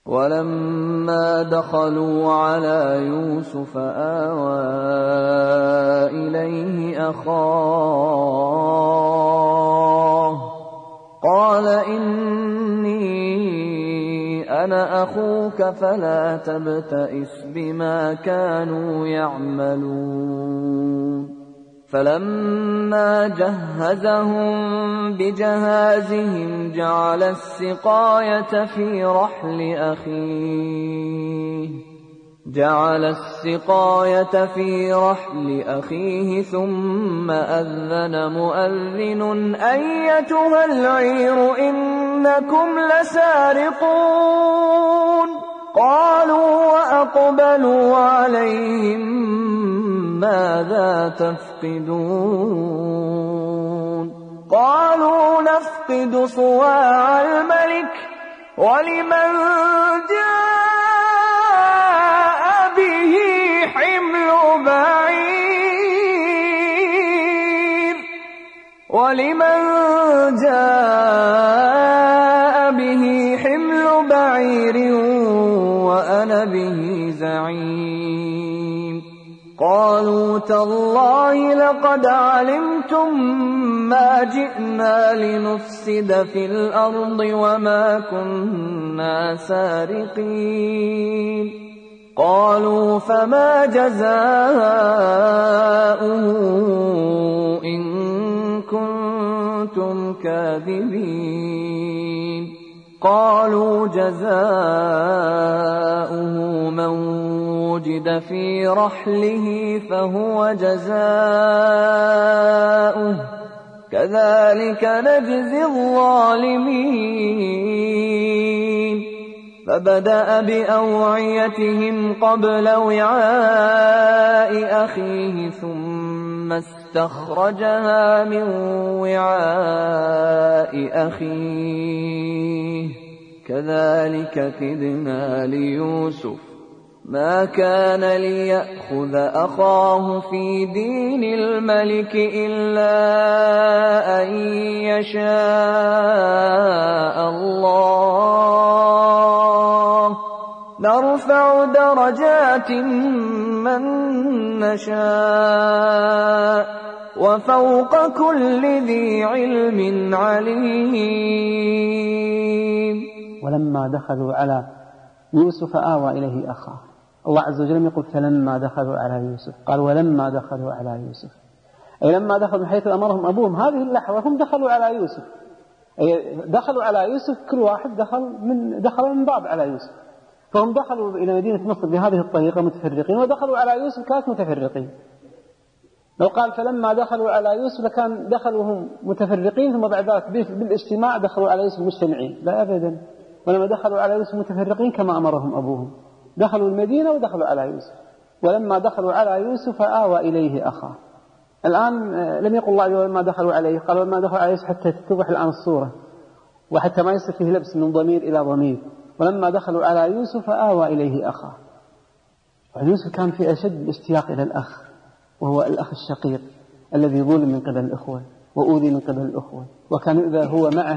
ولما دخلوا على يوسف آوى إليه أخاه قال إني أنا أخوك فلا تبتئس بما كانوا يعملون فلما جهزهم بجهازهم جعل السقاية في رحل أخيه ثم أذن مؤذن أيتها العير إنكم لسارقون قالوا وأقبلوا عليهم ماذا تفقدون قالوا نفقد صواع الملك ولمن جاء به حمل بعير وأنا به زعيم قالوا تالله لقد علمتم ما جئنا لنفسد في الأرض وما كنا سارقين قالوا فما جزاؤه إن كنتم كاذبين قالوا جزاؤه من وجد في رحله فهو جزاؤه كذلك نجزي الظالمين فبدأ بأوعيتهم قبل وعاء أخيه ثم استخرجها من وعاء أخيه كذلك كدنا ليوسف ما كان ليأخذ أخاه في دين الملك إلا أن يشاء الله نرفع درجات من نشاء وفوق كل ذي علم عليم. ولما دخلوا على يوسف آوى إليه أخاه. الله عز وجل يقول فلما دخلوا على يوسف، قال ولما دخلوا على يوسف، أي لما دخلوا من حيث أمرهم أبوهم هذه اللحظة هم دخلوا على يوسف، أي دخلوا على يوسف كل واحد دخل من باب على يوسف، فهم دخلوا إلى مدينة مصر بهذه الطريقة متفرقين ودخلوا على يوسف كانت متفرقين. لو قال فلما دخلوا على يوسف لكان دخلوا هم متفرقين ثم بعد ذلك بالاجتماع دخلوا على يوسف مجتمعين، لا أبدا، ولما دخلوا على يوسف متفرقين كما أمرهم أبوهم، دخلوا المدينة ودخلوا على يوسف. ولما دخلوا على يوسف آوى إليه أخاه. الآن لم يقل الله ولما دخلوا عليه، قال ولما دخلوا على يوسف حتى تتضح الآن الصورة وحتى ما يصير فيه لبس من ضمير إلى ضمير. ولما دخلوا على يوسف آوى إليه أخاه. ويوسف كان في أشد الاشتياق إلى الأخ، وهو الأخ الشقيق الذي ظلم من قبل الأخوة وأوذي من قبل الأخوة، وكان إذا هو معه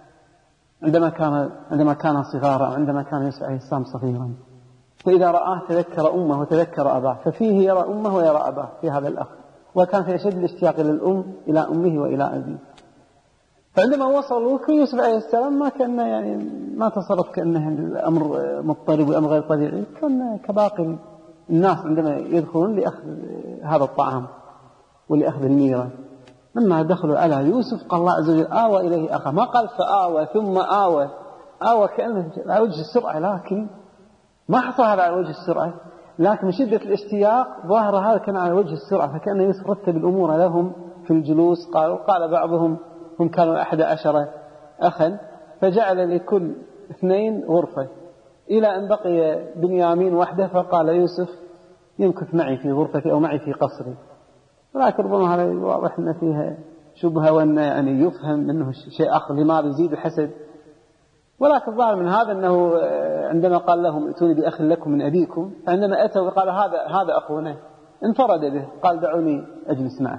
عندما كان صغارا، عندما كان يوسف عليه السلام صغيرا، فإذا رآه تذكر أمه وتذكر أباه، ففيه يرى أمه ويرى أباه في هذا الأخ، وكان في أشد الاشتياق إلى الأم إلى أمه وإلى أبيه. فعندما وصلوا في يوسف عليه السلام ما تصرف كأنه الأمر مضطرب وأمر غير طبيعي، كان كباقي الناس عندما يدخلون لأخذ هذا الطعام ولأخذ الميرة. لما دخلوا على يوسف قال الله عز وجل آوى إليه أخاه، ما قال فآوى ثم آوى كأنه على وجه السرعة، لكن ما حصل هذا على وجه السرعة، لكن من شدة الاشتياق ظاهر هذا كان على وجه السرعة، فكأن يوسف رتب الأمور لهم في الجلوس. قال بعضهم هم كانوا 11 أخا فجعل لكل 2 غرفة إلى أن بقي بنيامين وحده، فقال يوسف يمكث معي في غرفتي أو معي في قصري. ولكن ربما هذا واضح أن فيها شبهة وأن يفهم أنه شيء آخر لماذا يزيد الحسد. ولكن الظاهر من هذا أنه عندما قال لهم ائتوني بأخ لكم من أبيكم، فعندما أتوا قال هذا أخونا، انفرد به، قال دعوني أجلس معه.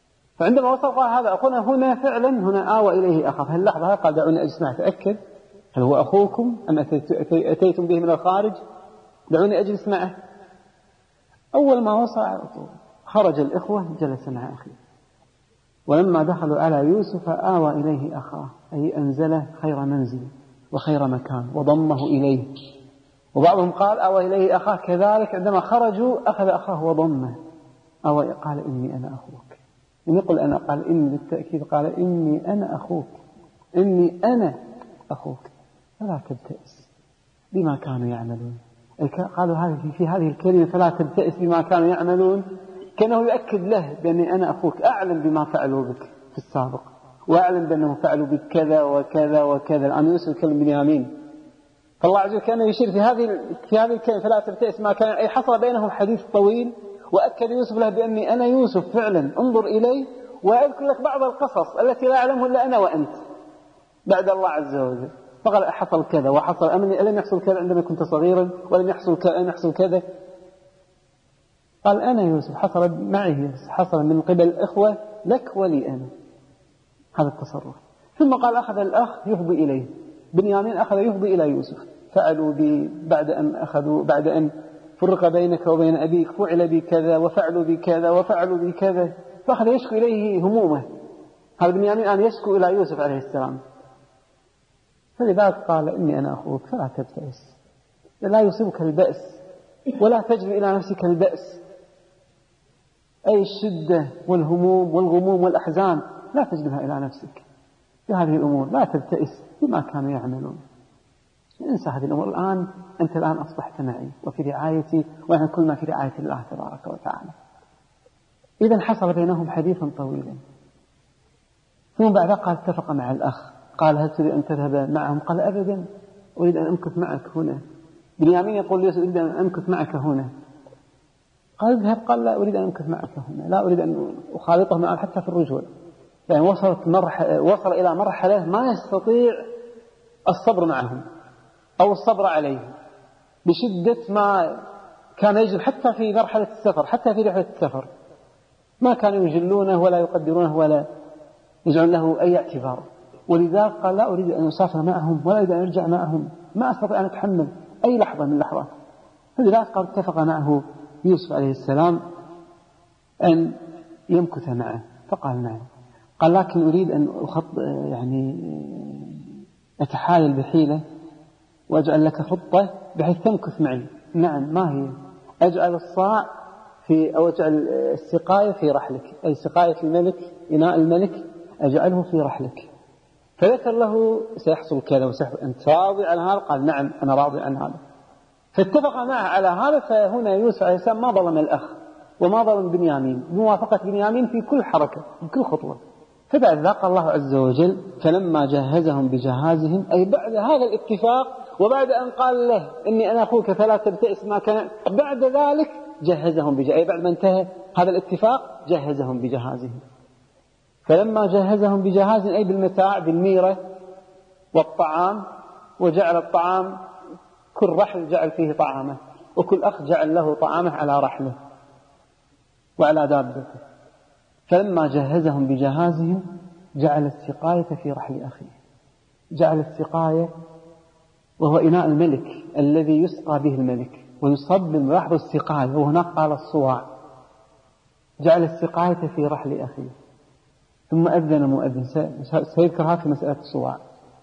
فعندما وصل قال هذا أخونا، هنا فعلا هنا آوى إليه أخاه، في اللحظة قال دعوني أجلس معه، تأكد هل هو أخوكم أم أتيتم به من الخارج؟ دعوني أجلس معه. أول ما وصل خرج الإخوة جلس مع أخيه، ولما دخلوا على يوسف آوى إليه أخاه، أي أنزله خير منزل وخير مكان وضمه إليه. وبعضهم قال آوى إليه أخاه كذلك عندما خرجوا أخذ أخاه وضمه، أو قال إني أنا أخوك. يقول أنا، قال إني بالتأكيد، قال إني أنا أخوك، إني أنا أخوك، فلا تبتئس بما كانوا يعملون. قالوا في هذه الكلمة فلا تبتئس بما كانوا يعملون، كانه يؤكد له بأني أنا أخوك، أعلم بما فعلوا بك في السابق، وأعلم بأنهم فعلوا بك كذا وكذا وكذا. الآن يوسف كلم بنيامين، فالله عز وجل كان يشير في هذه الكلمة فلا تبتئس ما كان، أي حصل بينهم حديث طويل، وأكد يوسف له بأني أنا يوسف فعلا، انظر إلي وأذكر لك بعض القصص التي لا أعلمها إلا أنا وأنت بعد الله عز وجل. فقال حصل كذا وحصل، ألم يحصل كذا عندما كنت صغيرا، ولم يحصل كذا، ألم يحصل كذا. قال أنا يوسف، حصل معي، حصل من قبل الإخوة لك ولي أنا، هذا التصرف. ثم قال أخذ الأخ يفضي إليه، بنيامين أخذ يفضي إلى يوسف، فعلوا بي بعد أن فرق بينك وبين أبيك، فعل بي كذا وفعلوا بي كذا وفعلوا بي كذا، فأخذ يشكو إليه همومه. هذا بنيامين الآن يشكو إلى يوسف عليه السلام. فلذلك قال إني أنا أخوك فلا تبتئس، لا يصيبك البأس ولا تجري إلى نفسك البأس، أي الشدة والهموم والغموم والأحزان لا تجلبها إلى نفسك في هذه الأمور، لا تبتئس بما كانوا يعملون. انسى هذه الأمور الآن، أنت الآن أصبحت معي وفي رعايتي، ونحن كلنا في رعاية الله تبارك وتعالى. إذا حصل بينهم حديثا طويلا، ثم بعد قال اتفق مع الأخ، قال هل تريد أن تذهب معهم؟ قال أبدا، أريد أن أمكث معك هنا. بنيامين يقول يوسف أريد أن أمكث معك هنا. قال اذهب، قال لا أريد أن أمكث معك هنا، لا أريد أن أخالطهم معه حتى في الرجوع. يعني وصل إلى مرحلة ما يستطيع الصبر معهم أو الصبر عليهم بشدة ما كان يجب، حتى في مرحلة السفر، حتى في رحلة السفر ما كانوا يجلونه ولا يقدرونه ولا يجعل له أي اعتبار. ولذلك قال لا أريد أن أسافر معهم ولا أريد أن أرجع معهم، ما أستطيع أن أتحمل أي لحظة من اللحظات. فلذلك قال اتفق معه يوسف عليه السلام أن يمكث معه، فقال نعم. قال لكن أريد أن أتحايل بحيلة وأجعل لك خطة بحيث تمكث معي. نعم، ما هي؟ أجعل الصاع أو أجعل السقاية في رحلك، أي سقاية الملك، إناء الملك أجعله في رحلك. فذكر له سيحصل كذا وسيحصل، أنت راضي عن هذا؟ قال نعم أنا راضي عن هذا. فاتفق معه على هذا. فهنا يوسف عليه السلام ما ظلم الأخ وما ظلم بنيامين، بموافقة بنيامين في كل حركة بكل خطوة. فبعد ذلك الله عز وجل فلما جهزهم بجهازهم، أي بعد هذا الاتفاق وبعد أن قال له إني أنا أخوك فلا تبتئس ما كان، بعد ذلك جهزهم أي بعد ما انتهى هذا الاتفاق جهزهم بجهازهم. فلما جهزهم بجهازهم أي بالمتاع، بالميرة والطعام، وجعل الطعام كل رحل جعل فيه طعامه، وكل أخ جعل له طعامه على رحله وعلى دابته. فلما جهزهم بجهازهم جعل السقاية في رحل أخيه، جعل السقاية وهو إناء الملك الذي يسقى به الملك ويصب من رحل السقاية، وهناك قال الصواع، جعل السقاية في رحل أخيه. ثم أذن مؤذن، سيذكرها في مسألة الصواع،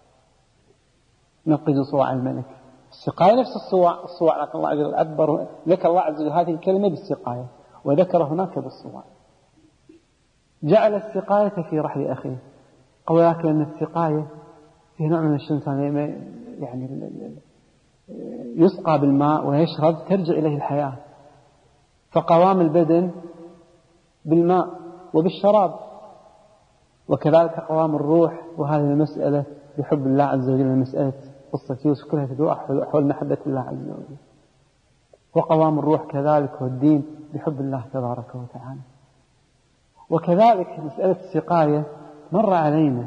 نقذ صواع الملك. السقاية نفس الصواع لكن الله عز وجل عبر، ذكر الله عز وجل هذه الكلمة بالسقاية وذكر هناك بالصواع. جعل السقاية في رحل أخيه، قال لكن أن السقاية في نوع من الشمسان، يعني يسقى بالماء ويشرب ترجع إليه الحياة، فقوام البدن بالماء وبالشراب، وكذلك قوام الروح. وهذه المسألة بحب الله عز وجل، مسألة قصة يوسف كلها تدور حول محبة الله عز وجل. وقوام الروح كذلك والدين بحب الله تبارك وتعالى. وكذلك مسألة السقاية مر علينا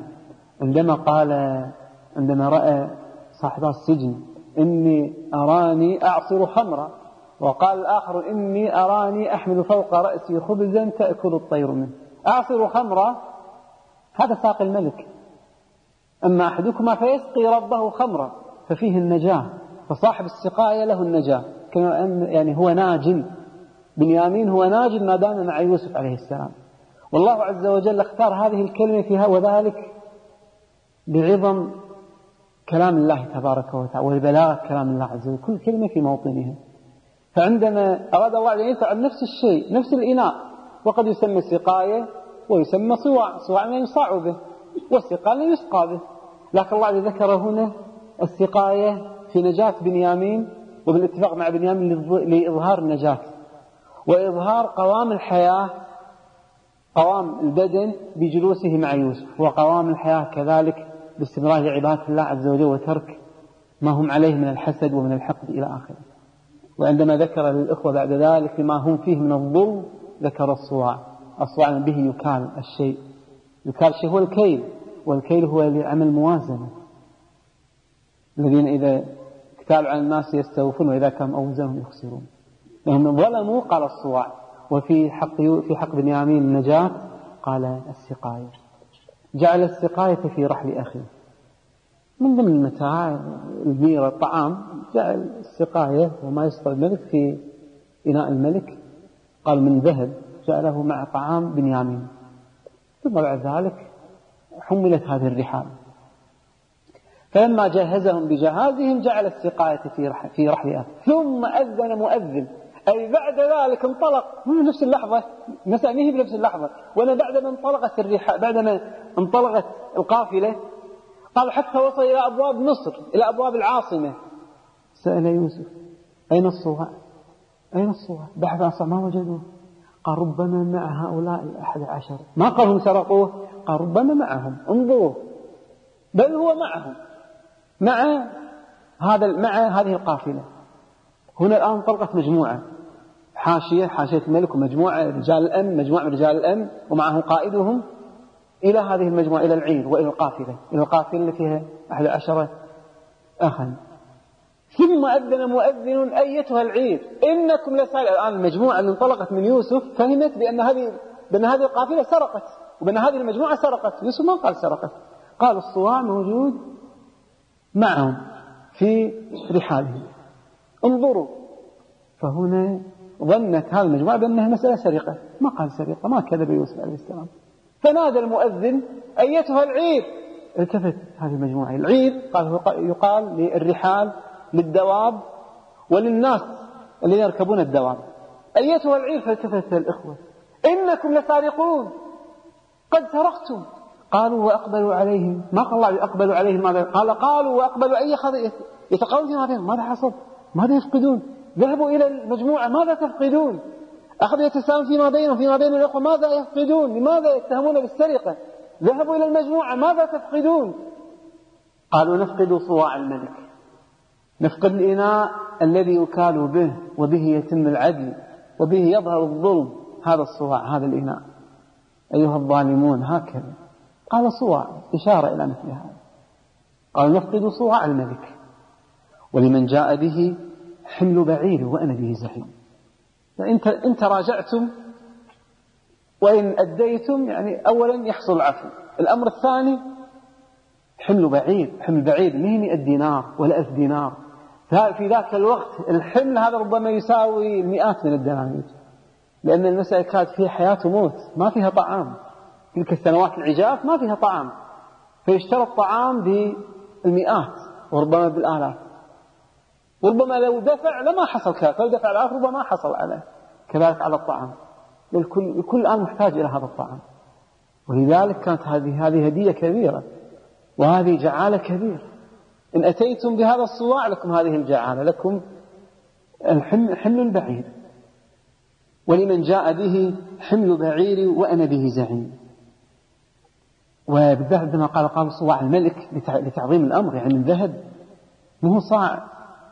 عندما رأى صاحب السجن إني أراني أعصر خمرا، وقال الآخر إني أراني أحمل فوق رأسي خبزا تأكل الطير منه. أعصر خمرا هذا ساق الملك، أما أحدكما فيسقي ربه خمرا ففيه النجاة، فصاحب السقاية له النجاة، كما أن يعني هو ناج، بنيامين هو ناج ما دام مع يوسف عليه السلام. والله عز وجل اختار هذه الكلمة فيها، وذلك بعظم كلام الله تبارك وتعالى والبلاغة كلام الله عز وجل، كل كلمة في موطنها. فعندما أراد الله أن يفعل نفس الشيء، نفس الإناء، وقد يسمى سقاية ويسمى صواع، صواع لا يصاع به والسقاية لا يسقى به، لكن الله ذكر هنا السقاية في نجاة بنيامين، وبالاتفاق مع بنيامين لإظهار النجاة وإظهار قوام الحياة، قوام البدن بجلوسه مع يوسف، وقوام الحياة كذلك باستمرار عبادة الله عز وجل وترك ما هم عليه من الحسد ومن الحقد إلى آخره. وعندما ذكر للإخوة بعد ذلك لما هم فيه من الظلم ذكر الصواع. الصواع به يكال الشيء، يكال الشيء هو الكيل، والكيل هو لعمل موازنة، الذين إذا اكتالوا على الناس يستوفون وإذا كانوا أوزانهم يخسرون، لهم ظلموا قال الصواع. وفي حق بنيامين النجاة قال السقاية، جعل السقاية في رحل أخيه من ضمن المتاع الميرة الطعام، جعل السقاية وما يسقى الملك في إناء الملك، قال من ذهب، جعله مع طعام بنيامين. ثم بعد ذلك حملت هذه الرحال، فلما جهزهم بجهازهم جعل السقاية في رحل أخيه. ثم أذن مؤذن، أي بعد ذلك انطلق من نفس اللحظة، مسألة هي بنفس اللحظة، وأنا بعدما انطلقت الرحال، بعدما انطلقت القافلة، قال حتى وصل إلى أبواب مصر، إلى أبواب العاصمة، سأل يوسف أين الصواع؟ أين الصواع؟ بحث عن الصواع ما وجدوه. قال ربما مع هؤلاء 11، ما قال هم سرقوه، قال ربما معهم، انظروا، بل هو معهم، مع هذه القافلة. هنا الآن انطلقت مجموعة، حاشية الملك ومجموعة رجال الأمن، مجموعة من رجال الأمن ومعهم قائدهم، إلى هذه المجموعة، إلى العير وإلى القافلة، إلى القافلة اللي فيها 11 أخا. ثم أذن مؤذن أيتها العير إنكم لسارقون. الآن المجموعة اللي انطلقت من يوسف فهمت بأن هذه القافلة سرقت، وبأن هذه المجموعة سرقت. يوسف ما قال سرقت، قال الصواع موجود معهم في رحالهم، انظروا. فهنا ظنت هذه المجموعة بأنها مسألة سرقة، ما قال سرقة، ما كذب يوسف عليه السلام. فنادى المؤذن أيتها العير، التفت هذه المجموعة. العير يقال للرحال، للدواب وللناس الذين يركبون الدواب. أيتها العير، فالتفت الإخوة إنكم لسارقون، قد سرقتم. قالوا وأقبلوا عليهم، ما قال الله أقبلوا عليهم، ماذا قال؟ قالوا وأقبلوا أي خطيئة، يتقولون فيما بينهم ماذا حصل، ماذا يفقدون. ذهبوا إلى المجموعة ماذا تفقدون، أخذوا يتساءلون فيما بين الأخوة ماذا يفقدون، لماذا يتهمون بالسرقة. ذهبوا إلى المجموعة ماذا تفقدون، قالوا نفقد صواع الملك، نفقد الإناء الذي يكال به وبه يتم العدل وبه يظهر الظلم، هذا الصواع، هذا الإناء أيها الظالمون، هكذا قال صواع، إشارة إلى مثل هذا. قالوا نفقد صواع الملك ولمن جاء به حمل بعير وأنا به زعيم. إن تراجعتم وإن أديتم، يعني أولا يحصل العفو. الأمر الثاني حمل بعير، حمل بعير مه 100 دينار ولا 1000 دينار. في ذاك الوقت الحمل هذا ربما يساوي المئات من الدنانير، لأن المسألة كانت فيها حياة وموت، ما فيها طعام، تلك السنوات العجاف ما فيها طعام، فيشترى الطعام بالمئات وربما بالآلاف، وربما لو دفع لما حصل كذلك، لو دفع الآخر ربما ما حصل عليه كذلك على الطعام. الكل الآن محتاج إلى هذا الطعام، ولذلك كانت هذه هدية كبيرة وهذه جعالة كبيرة. إن أتيتم بهذا الصواع لكم هذه الجعالة، لكم حمل البعير ولمن جاء به حمل بعير وأنا به زعيم. وبالذات عندما قال صواع الملك لتعظيم الأمر، يعني الذهب مو صاع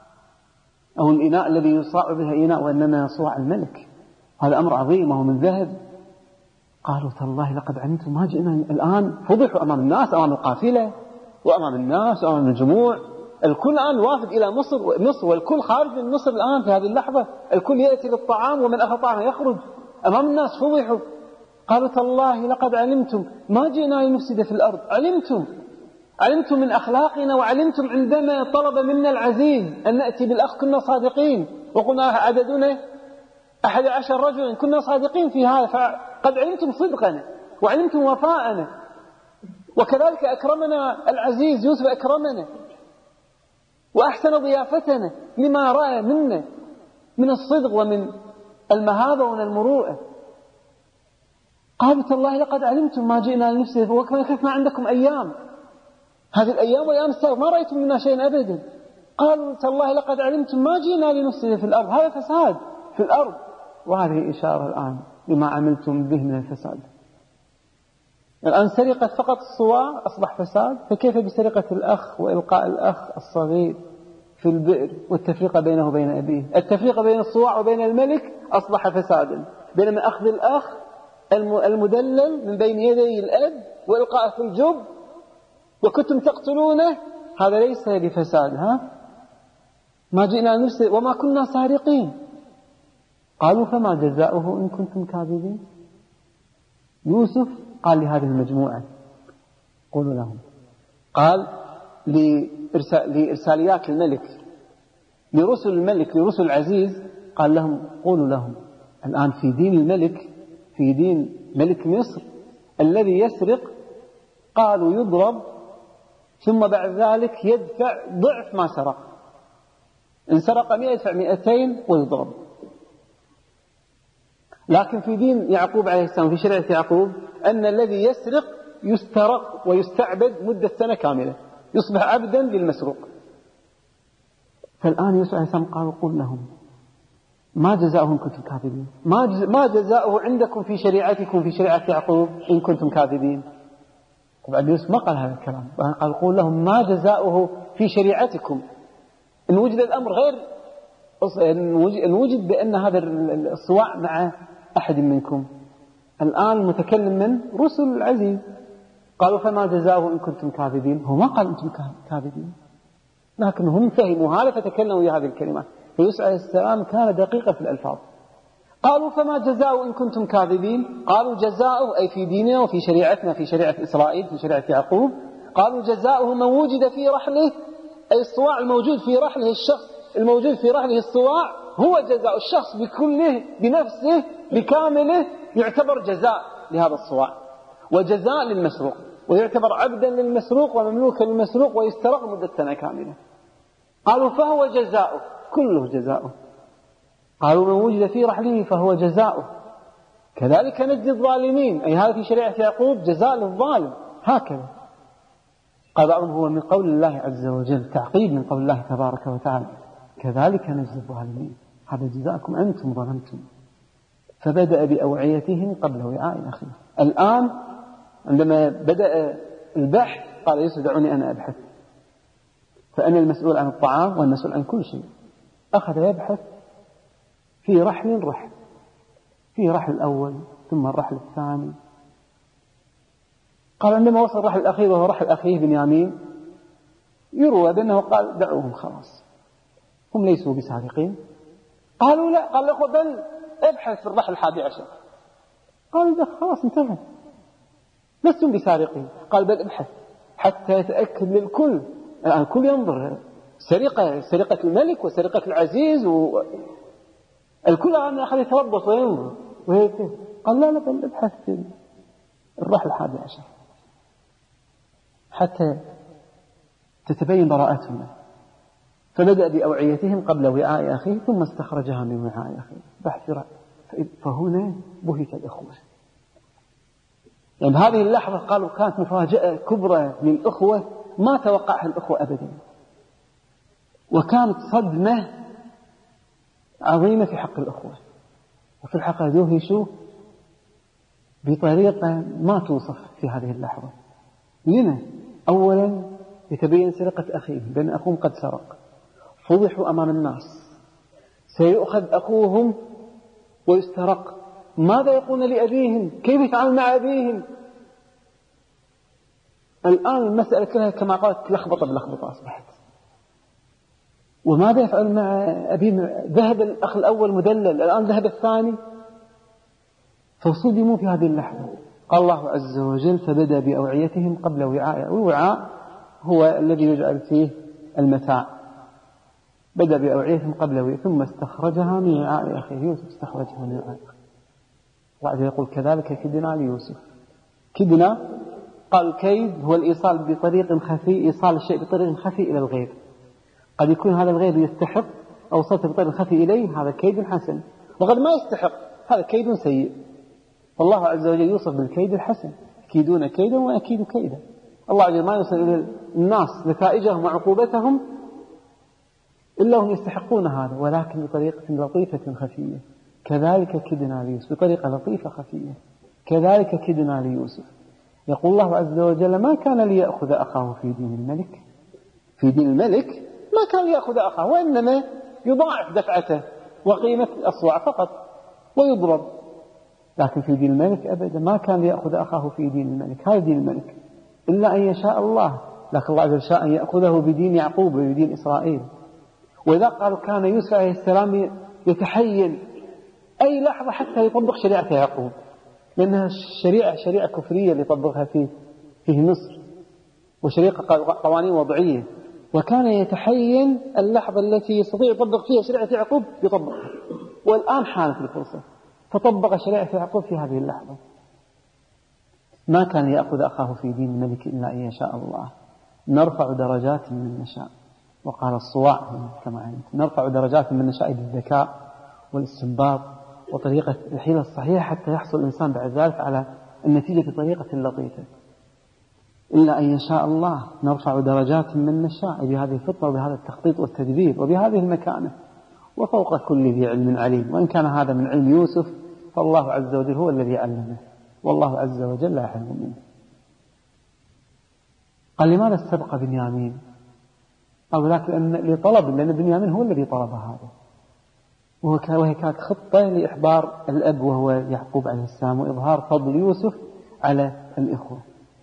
أو الإناء الذي يصاع به إناء، وإنما صواع الملك، هذا أمر عظيم وهو من ذهب. قالوا تالله لقد علمتم ما جئنا. الآن فضحوا أمام الناس، أمام القافلة وأمام الناس وأمام الجموع. الكل الآن وافد إلى مصر والكل خارج من مصر الآن في هذه اللحظة، الكل يأتي للطعام ومن أخذ طعامه يخرج أمام الناس. فضحوا، قالوا تالله لقد علمتم ما جئنا لنفسد في الأرض، علمتم علمتم من أخلاقنا، وعلمتم عندما طلب منا العزيز أن نأتي بالأخ كنا صادقين، وقلنا عددنا 11 رجلا كنا صادقين في هذا، فقد علمتم صدقنا وعلمتم وفاءنا. وكذلك أكرمنا العزيز يوسف، أكرمنا وأحسن ضيافتنا لما رأى منا من الصدق ومن المهابة ومن المروءة. قالوا تالله لقد علمتم ما جئنا لنفسد وكفنا عندكم أيام، هذه الأيام والأيام السابقة ما رأيتم منا شيئا أبدا. قالوا تالله لقد علمتم ما جئنا لنفسد في الأرض، هذا فساد في الأرض. وهذه إشارة الآن لما عملتم به من الفساد. الآن سرقة فقط الصواع أصبح فساد، فكيف بسرقة الأخ وإلقاء الأخ الصغير في البئر والتفريق بينه وبين أبيه؟ التفريق بين الصواع وبين الملك أصبح فسادا، بينما أخذ الأخ المدلل من بين يدي الأب وإلقاءه في الجب وكنتم تقتلونه، هذا ليس بفساد. ما جئنا نفسد وما كنا سارقين. قالوا فما جزاؤه إن كنتم كاذبين. يوسف قال لهذه المجموعة قولوا لهم، قال لإرساليات الملك لرسل الملك لرسل العزيز، قال لهم قولوا لهم الآن في دين الملك، في دين ملك مصر الذي يسرق قالوا يضرب ثم بعد ذلك يدفع ضعف ما سرق. إن سرق 100 يدفع 200 ويضرب. لكن في دين يعقوب عليه السلام، في شريعة يعقوب، أن الذي يسرق يسترق ويستعبد مدة سنة كاملة، يصبح عبدا للمسروق. فالآن يوسف عليه السلام قال قل لهم ما جزاؤه إن كنتم كاذبين. ما جزاؤه عندكم في شريعتكم في شريعة يعقوب إن كنتم كاذبين. طبعا يوسف ما قال هذا الكلام، قال قول لهم ما جزاؤه في شريعتكم إن وجد الأمر غير، إن وجد بأن هذا الصواع مع أحد منكم. الآن المتكلم من رسل العزيز، قالوا فما جزاؤه إن كنتم كاذبين. هو ما قال أنتم كاذبين، لكنهم فهموا هذا فتكلموا بهذه الكلمات. فيوسف عليه السلام كان دقيقا في الألفاظ. قالوا فما جزاؤه إن كنتم كاذبين. قالوا جزاؤه أي في ديننا وفي شريعتنا، في شريعة إسرائيل، في شريعة يعقوب، قالوا جزاؤه من وجد في رحله، أي الصواع الموجود في رحله، الشخص الموجود في رحله الصواع هو جزاء الشخص بكله بنفسه بكامله، يعتبر جزاء لهذا الصواع وجزاء للمسروق، ويعتبر عبدا للمسروق ومملوكا للمسروق ويسترق مدة سنة كاملة. قالوا فهو جزاؤه، كله جزاؤه. قالوا من وجد في رحله فهو جزاؤه. كذلك نجزي الظالمين، أي هذا في شريعة يعقوب جزاء للظالم. هكذا قال بعضهم هو من قول الله عز وجل، تعقيب من قول الله تبارك وتعالى كذلك نجزي الظالمين، هذا جزاءكم أنتم ظلمتم. فبدأ بأوعيتهم قبل وعاء أخيه. الآن عندما بدأ البحث قال يوسف دعوني أنا أبحث، فأنا المسؤول عن الطعام والمسؤول عن كل شيء. أخذ يبحث في رحل، في رحل الأول ثم الرحل الثاني. قال عندما وصل الرحل الأخير وهو رحل أخيه بنيامين، يروى بأنه قال دعوهم خلاص هم ليسوا بسارقين. قالوا لا، قال له بل ابحث في الرحل 11. قالوا خلاص انتهى لستم بسارقين. قال بل ابحث حتى يتأكد للكل. الآن الكل ينظر، سرقة الملك وسرقة العزيز الكل الآن أخذ يتربص وينظر وهيك. قال لا بل ابحث في الرحل 11 حتى تتبين براءتهم. فبدأ بأوعيتهم قبل وعاء أخيه ثم استخرجها من وعاء أخيه. بحث فهنا بهت الأخوة. يعني هذه اللحظة قالوا كانت مفاجأة كبرى للأخوة ما توقعها الأخوة أبدا، وكانت صدمة عظيمة في حق الأخوة، وفي الحقيقة دهشوا بطريقة ما توصف في هذه اللحظة. لما؟ أولا يتبين سرقة أخيه، بأن أخوهم قد سرق، فضحوا أمام الناس، سيؤخذ أخوهم ويسترق. ماذا يقولون لأبيهم؟ كيف يفعلون مع أبيهم؟ الآن المسألة كلها كما قالت لخبطة بلخبطة أصبحت. وماذا يفعل مع أبيهم؟ ذهب الأخ الأول مدلل، الآن ذهب الثاني، فصدموا في هذه اللحظة. قال الله عز وجل فبدأ بأوعيتهم قبل وعاء. الوعاء هو الذي يجعل فيه المتاع. بدأ بأوعية قبلوية ثم استخرجها من وعاء أخيه يوسف، استخرجها من وعاء أخيه. بعد يقول كذلك كدنا ليوسف. كدنا قال الكيد هو الإيصال بطريق خفي، إيصال الشيء بطريق خفي إلى الغير. قد يكون هذا الغير يستحق أوصلته بطريق خفي إليه، هذا كيد حسن، وقد ما يستحق، هذا كيد سيء. والله عز وجل يوصف بالكيد الحسن، يكيدون كيدا وأكيد كيدا. الله عز وجل ما يوصل إلى الناس نتائجهم وعقوبتهم إلا هم يستحقون هذا، ولكن بطريقة لطيفة خفية. كذلك كدنا ليوسف، بطريقة لطيفة خفية. كذلك كدنا ليوسف. يقول الله عز وجل ما كان ليأخذ أخاه في دين الملك. في دين الملك ما كان ليأخذ أخاه، وإنما يضاعف دفعته وقيمة الأصواع فقط ويضرب. لكن في دين الملك أبدا ما كان ليأخذ أخاه في دين الملك، هذا دين الملك، إلا أن يشاء الله. لكن الله عز وجل شاء أن يأخذه بدين يعقوب وبدين إسرائيل. وإذا قالوا كان يوسف عليه السلام يتحين أي لحظة حتى يطبق شريعة يعقوب، لأنها شريعة كفرية اللي يطبقها فيه مصر، وشريعة قوانين وضعية، وكان يتحين اللحظة التي يستطيع يطبق فيها شريعة يعقوب يطبقها. والآن حانت الفرصة فطبق شريعة يعقوب في هذه اللحظة. ما كان يأخذ أخاه في دين الملك إلا أن يشاء الله، نرفع درجات من نشاء. وقال الصواع كما علمت نرفع درجات من نشاء بالذكاء والاستنباط وطريقة الحيلة الصحيحة حتى يحصل الإنسان بعد ذلك على النتيجة بطريقة لطيفة. إلا أن يشاء الله نرفع درجات من نشاء، بهذه الفطنة وبهذا التخطيط والتدبير وبهذه المكانة، وفوق كل ذي علم عليم. وإن كان هذا من علم يوسف فالله عز وجل هو الذي علمه، والله عز وجل لا يعلم منه. قال لماذا استبق بنيامين؟ أو لكن لأن بنيامين هو الذي طلب هذا، وهي كانت خطة لإحضار الأب وهو يعقوب عليه السلام وإظهار فضل يوسف على الإخوة.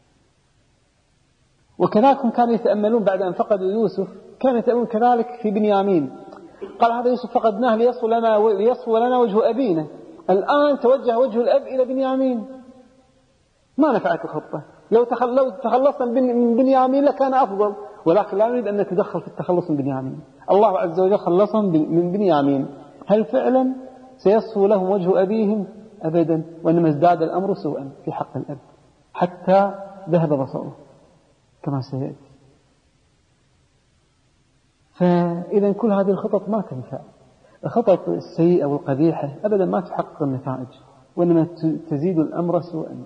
وكذلك كانوا يتأملون بعد أن فقدوا يوسف، كانوا يتأملون كذلك في بنيامين. قال هذا يوسف فقدناه ليصفو لنا وجه أبينا، الآن توجه وجه الأب إلى بنيامين. ما نفعت الخطة، لو تخلصنا من بنيامين لكان أفضل، ولكن لا نريد أن نتدخل في التخلص من بنيامين. الله عز وجل خلصهم من بنيامين. هل فعلا سيصفو لهم وجه أبيهم؟ أبدا، وإنما ازداد الأمر سوءا في حق الأب حتى ذهب بصره كما سيأتي. فإذا كل هذه الخطط ما تنفع، الخطط السيئة والقبيحة أبدا ما تحقق النتائج، وإنما تزيد الأمر سوءا.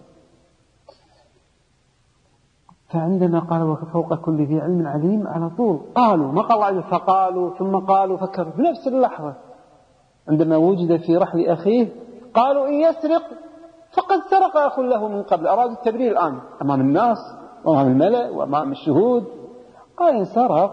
فعندما قال وفوق كل ذي علم عليم على طول قالوا، ما قال الله فقالوا ثم قالوا فكروا بنفس اللحظة. عندما وجد في رحل أخيه قالوا إن يسرق فقد سرق أخ له من قبل. أرادوا التبرير الآن أمام الناس وأمام الملأ وأمام الشهود. قال إن سرق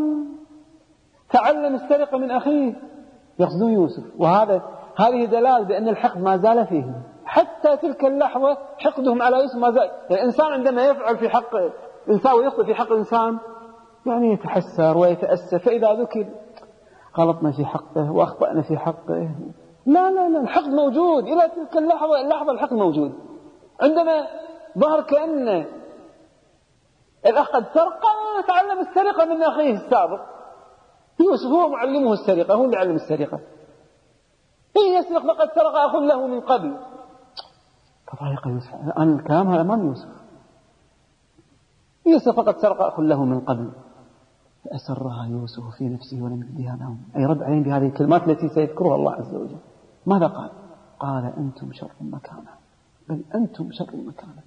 تعلم السرقة من أخيه، يقصدون يوسف. هذه دلالة بأن الحقد ما زال فيهم حتى تلك اللحظة. حقدهم على يوسف ما زال. الإنسان عندما يفعل في حق إنسان ويخطئ في حق إنسان يعني يتحسر ويتأسف، فإذا ذكر غلطنا في حقه وأخطأنا في حقه، لا الحقد موجود إلى تلك اللحظة الحقد موجود. عندما ظهر كأن الأخ قد سرق تعلم السرقة من أخيه السابق، يوسف هو معلمه السرقة، هو اللي علم السرقة. إن يسرق فقد سرق أخ له من قبل. فضايق يوسف. الآن الكلام هذا أمام يوسف. يوسف فقد سرق أخ له من قبل فأسرها يوسف في نفسه ولم يبدها لهم، أي رد عليهم بهذه الكلمات التي سيذكرها الله عز وجل. ماذا قال؟ قال أنتم شر مكانا، بل أنتم شر مكانا،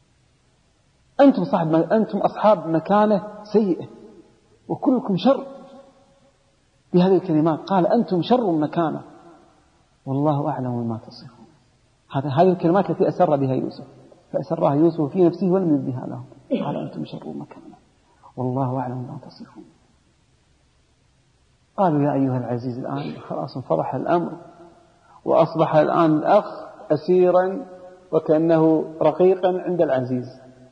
أنتم أصحاب مكانة سيئة وكلكم شر. بهذه الكلمات قال أنتم شر مكانا والله أعلم بما تصفون. هذه الكلمات التي أسر بها يوسف، فأسرها يوسف في نفسه ولم يبدها لهم. قال أنتم شر مكانا والله أعلم بما تصفون. قالوا يا أيها العزيز الآن خلاص انفضح الأمر، وأصبح الآن الأخ أسيرا وكأنه رقيقا عند العزيز.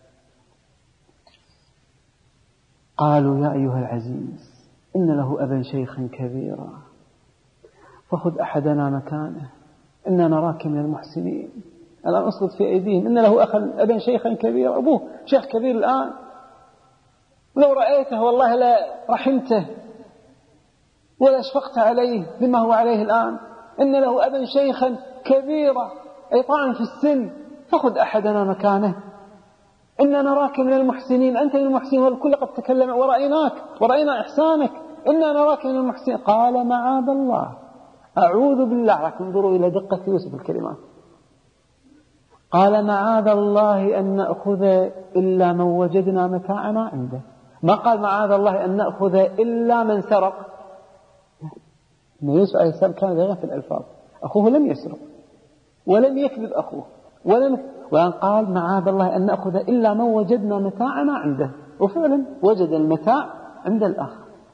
قالوا يا أيها العزيز إن له أبا شيخا كبيرا فخذ أحدنا مكانه إنا نراك من المحسنين. الآن أسقط في أيديهم إن له أبا شيخا كبيرا، أبوه شيخ كبير الآن. ولو رأيته والله لا رحمته ولا أشفقت عليه بما هو عليه الآن. إن له أبا شيخا كبيرا أي طعن في السن، فخذ أحدنا مكانه. إنا نراك من المحسنين، أنت من المحسنين، والكل قد تكلم ورأينا إحسانك، إنا نراك من المحسنين. قال معاذ الله، أعوذ بالله. لكن انظروا إلى دقة يوسف الكلمات. قال معاذ الله أن نأخذ إلا من وجدنا متاعنا عنده. ما قال معاذ الله أن نأخذ إلا من سرق. إن يوسف عليه السلام كان غير في الألفاظ، أخوه لم يسرق ولم يكذب أخوه وأن قال معاذ الله أن نأخذ إلا من وجدنا متاعنا عنده، وفعلا وجد المتاع عند الأخ.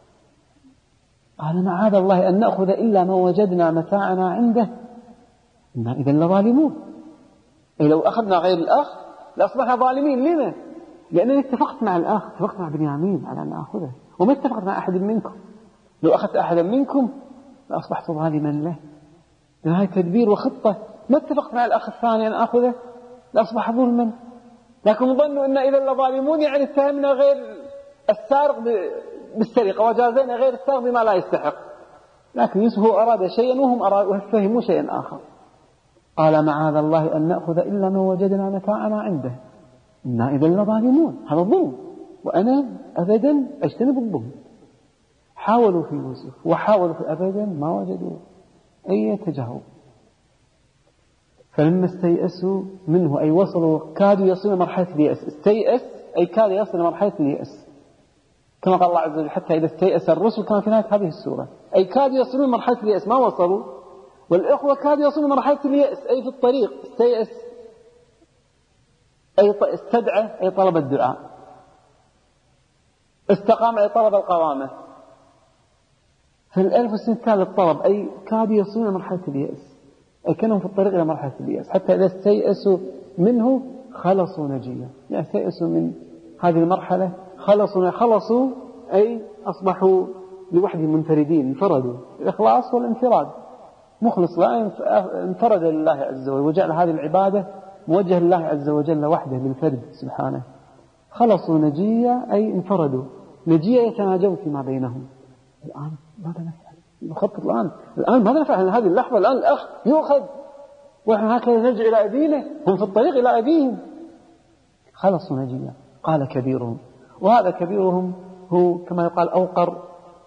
قال معاذ الله أن نأخذ إلا من وجدنا متاعنا عنده، إنا إذا لظالمون. أي لو أخذنا غير الأخ لأصبحنا ظالمين. لما؟ لأنني اتفقت مع الأخ، اتفقت مع بنيامين على أن أخذه، وما اتفقت مع أحد منكم. لو أخذت أحدا منكم لأصبحت ظالما له. هذا تدبير وخطة. ما اتفقت مع الأخ الثاني أن أخذه لأصبح ظلما. لكن ظنوا أن إذا لظالمون، يعني اتهمنا غير السارق بالسرقة وجازينا غير السارق بما لا يستحق. لكن يوسف أراد شيئا وهم فهموا شيئا آخر. قال معاذ الله أن نأخذ إلا من وجدنا متاعنا عنده، إنا إذا لظالمون. هذا ظلم، وأنا أبدا أجتنب الظلم. حاولوا في يوسف وحاولوا في أبدا ما وجدوا أي تجاوب. فلما استيأسوا منه، أي وصلوا كادوا يصلوا مرحلة اليأس. استيأس أي كاد يصل مرحلة اليأس، كما قال الله عز وجل حتى إذا استيأس الرسل، كما في نهاية هذه السورة. أي كادوا يصلون مرحلة اليأس، ما وصلوا. والإخوة كادوا يصلوا مرحلة اليأس، أي في الطريق. استيأس أي استدعى أي طلب الدعاء، استقام أي طلب القوامة. فالألف والسنة للطلب، أي كادوا يصلون مرحلة اليأس، أي كانوا في الطريق إلى مرحلة اليأس. حتى إذا استيأسوا منه خلصوا نجيا، يعني استيأسوا من هذه المرحلة خلصوا أي أصبحوا لوحدهم منفردين، انفردوا. الإخلاص والانفراد، مخلص لا انفرد لله عز وجل، وجعل هذه العبادة موجه لله عز وجل وحده للفرد سبحانه. خلصوا نجيا أي انفردوا نجيا، يتناجون فيما بينهم. الآن ماذا نفعل؟ نخطط الآن ماذا نفعل؟ هذه اللحظة الآن الأخ يؤخذ ونحن هكذا نرجع إلى أبينا، هم في الطريق إلى أبيهم. خلصوا نجيا. قال كبيرهم، وهذا كبيرهم هو كما يقال أوقر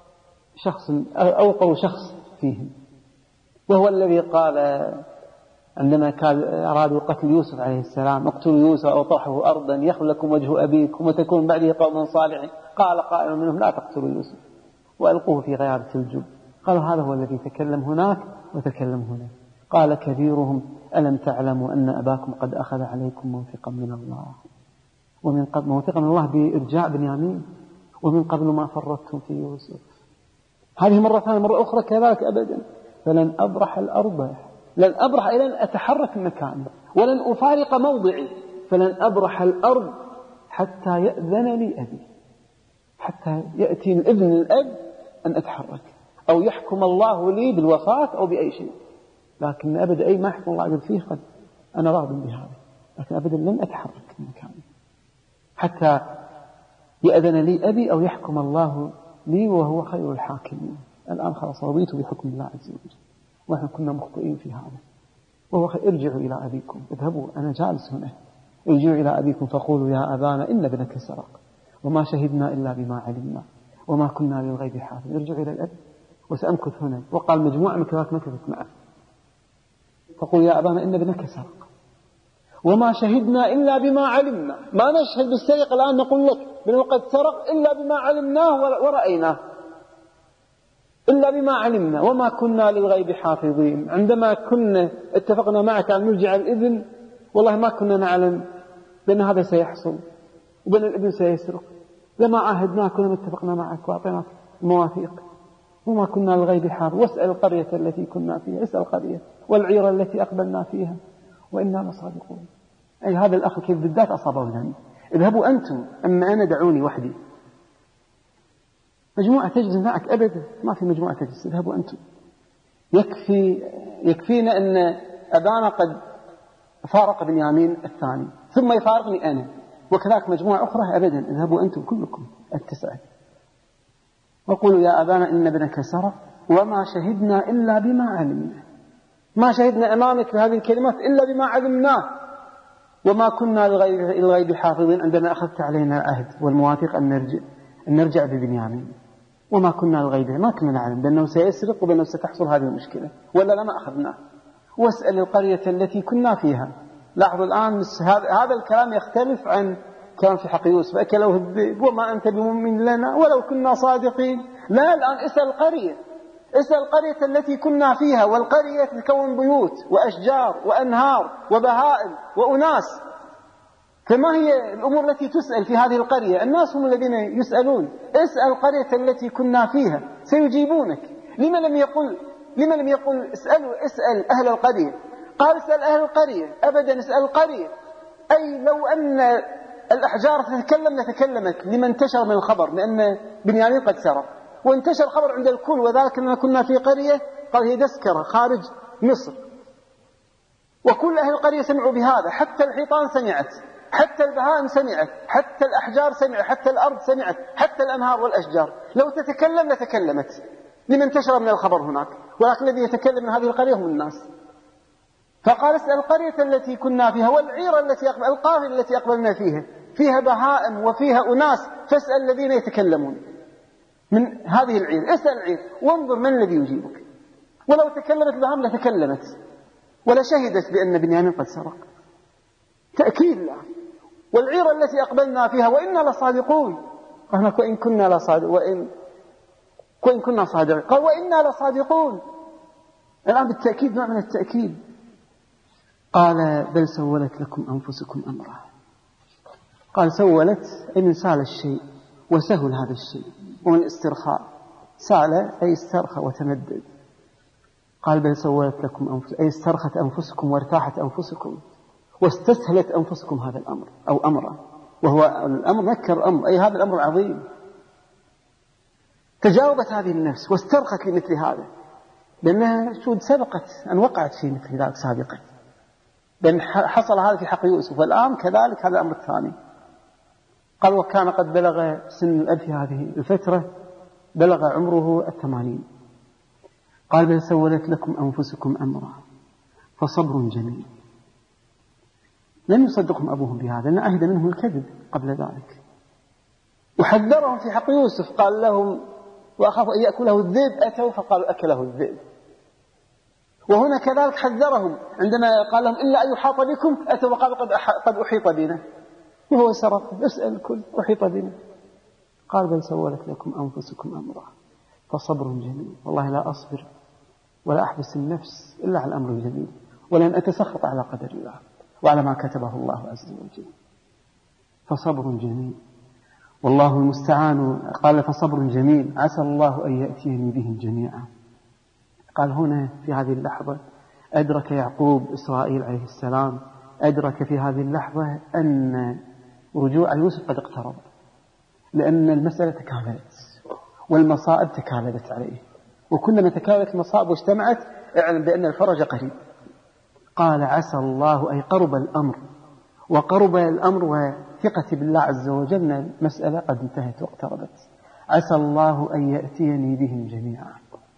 شخص فيهم، وهو الذي قال عندما كان أرادوا قتل يوسف عليه السلام: اقتلوا يوسف أو طرحه أرضا يخل لكم وجه أبيكم وتكون بعده قوما صالحين. قال قائل منهم: لا تقتلوا يوسف وألقوه في غيابة الجب. قالوا: هذا هو الذي تكلم هناك وتكلم هنا. قال كبيرهم: ألم تعلموا أن أباكم قد أخذ عليكم موثقا من الله، ومن قبل موثقا من الله بإرجاع بنيامين، ومن قبل ما فرطتم في يوسف. هذه مرة ثانية، مرة أخرى كذلك أبدا. فلن أبرح الأرض، لن أبرح إلى أن أتحرك من مكاني، ولن أفارق موضعي. فلن أبرح الأرض حتى يأذن لي أبي، حتى يأتي الإذن الأب أن أتحرك، أو يحكم الله لي بالوفاة أو بأي شيء. لكن أبدا أي ما يحكم الله عز فيه قد أنا راض بهذا، لكن أبدا لن أتحرك من مكاني حتى يأذن لي أبي أو يحكم الله لي وهو خير الحاكمين. الآن خلاص رضيت بحكم الله عز وجل، ونحن كنا مخطئين في هذا. وهو ارجعوا إلى أبيكم، اذهبوا أنا جالس هنا، ارجعوا إلى أبيكم فقولوا: يا أبانا إن ابنك سرق وما شهدنا إلا بما علمنا وما كنا للغيب حافظين. ارجعوا إلى الأب وسأمكث هنا. وقال مجموعة من كذلك مكثت معه، فقولوا: يا أبانا إن ابنك سرق وما شهدنا إلا بما علمنا. ما نشهد بالسرقة الآن نقول لك بأنه قد سرق إلا بما علمناه ورأيناه، إلا بما علمنا وما كنا للغيب حافظين. عندما كنا اتفقنا معك أن نرجع الإذن، والله ما كنا نعلم بأن هذا سيحصل وبأن الابن سيسرق. لما عاهدناك كنا اتفقنا معك وأعطيناك مواثيق، وما كنا للغيب حافظ. واسأل القرية التي كنا فيها، اسأل القرية والعيرة التي أقبلنا فيها وإنا لصادقون. أي هذا الأخ كيف بالذات أصابه الهم. اذهبوا أنتم، أما أنا دعوني وحدي. مجموعة تجلس معك أبدا، ما في مجموعة تجلس. اذهبوا أنتم. يكفينا أن أبانا قد فارق بنيامين الثاني، ثم يفارقني أنا، وكذلك مجموعة أخرى أبدا اذهبوا أنتم كلكم التسعة وقولوا يا أبانا إن ابنك سرق وما شهدنا إلا بما علمنا. ما شهدنا أمامك بهذه الكلمات إلا بما علمناه وما كنا للغيب حافظين عندما أخذت علينا العهد والمواثيق أن نرجع ببنيامين وما كنا للغيب ما كنا نعلم بأنه سيسرق وبأنه ستحصل هذه المشكلة ولا لما أخذناه. واسأل القرية التي كنا فيها. لاحظوا الآن هذا الكلام يختلف عن كان في حق يوسف أكله الذئب وما أنت بمؤمن لنا ولو كنا صادقين. لا الآن اسأل القرية التي كنا فيها والقرية تتكون بيوت وأشجار وأنهار وبهائم وأناس. فما هي الأمور التي تسأل في هذه القرية؟ الناس هم الذين يسألون. اسأل القرية التي كنا فيها سيجيبونك. لما لم يقل اسأل أهل القرية؟ قال اسأل أهل القرية أبدا اسأل القرية. أي لو أن الأحجار تتكلم لتكلمت لما انتشر من الخبر لأن بنيامين قد سرق وانتشر الخبر عند الكل وذلك أننا كنا في قرية قال هي دسكرة خارج مصر وكل أهل القرية سمعوا بهذا حتى الحيطان سمعت حتى البهائم سمعت حتى الأحجار سمعت حتى الأرض سمعت حتى الأنهار والأشجار. لو تتكلم لتكلمت لما انتشر من الخبر هناك ولكن الذي يتكلم من هذه القرية هم الناس. فقال اسأل القرية التي كنا فيها والعير القافلة التي أقبلنا فيها بهائم وفيها أناس فاسأل الذين يتكلمون من هذه العير. اسأل العير وانظر من الذي يجيبك. ولو تكلمت البهائم لتكلمت ولا شهدت بأن بنيامين قد سرق. تأكيد له. والعير التي أقبلنا فيها وإنا لصادقون. قال وإن كنا لصادقون وإن كنا صادقين قال وإنا لصادقون. الآن بالتأكيد نوع من التأكيد. قال بل سولت لكم أنفسكم أمرا. قال سولت أي من سال الشيء وسهل هذا الشيء ومن استرخاء. سال أي استرخى وتمدد. قال بل سولت لكم أي استرخت أنفسكم وارتاحت أنفسكم واستسهلت أنفسكم هذا الأمر أو أمرا. وهو الأمر نكر أمر أي هذا الأمر عظيم. تجاوبت هذه النفس واسترخت لمثل هذا لأنها سبقت أن وقعت في مثل ذلك سابقا لأن حصل هذا في حق يوسف والآن كذلك هذا الأمر الثاني. قال وكان قد بلغ سن الأب في هذه الفترة بلغ عمره 80. قال بل سولت لكم أنفسكم أمرا فصبر جميل. لم يصدقهم أبوهم بهذا لأن عهد منهم الكذب قبل ذلك وحذرهم في حق يوسف. قال لهم وأخاف أن يأكله الذئب أتوا فقالوا أكله الذئب. وهنا كذلك حذرهم عندما قال لهم إلا أن يحاط بكم أتوا وقالوا قد أحيط بنا وهو سرق اسأل الكل أحيط بنا. قال بل سولت لكم أنفسكم أمرا فصبر جميل. والله لا أصبر ولا أحبس النفس إلا على الأمر الجميل ولن أتسخط على قدر الله وعلى ما كتبه الله عز وجل. فصبر جميل والله المستعان. قال فصبر جميل عسى الله أن يأتيني بهم جميعا. قال هنا في هذه اللحظة أدرك يعقوب إسرائيل عليه السلام أدرك في هذه اللحظة أن رجوع يوسف قد اقترب لأن المسألة تكاملت والمصائب تكالبت عليه وكلما تكالبت المصائب واجتمعت اعلم بأن الفرج قريب. قال عسى الله أي قرب الأمر وقرب الأمر وثقة بالله عز وجل المسألة قد انتهت واقتربت. عسى الله أن يأتيني بهم جميعا.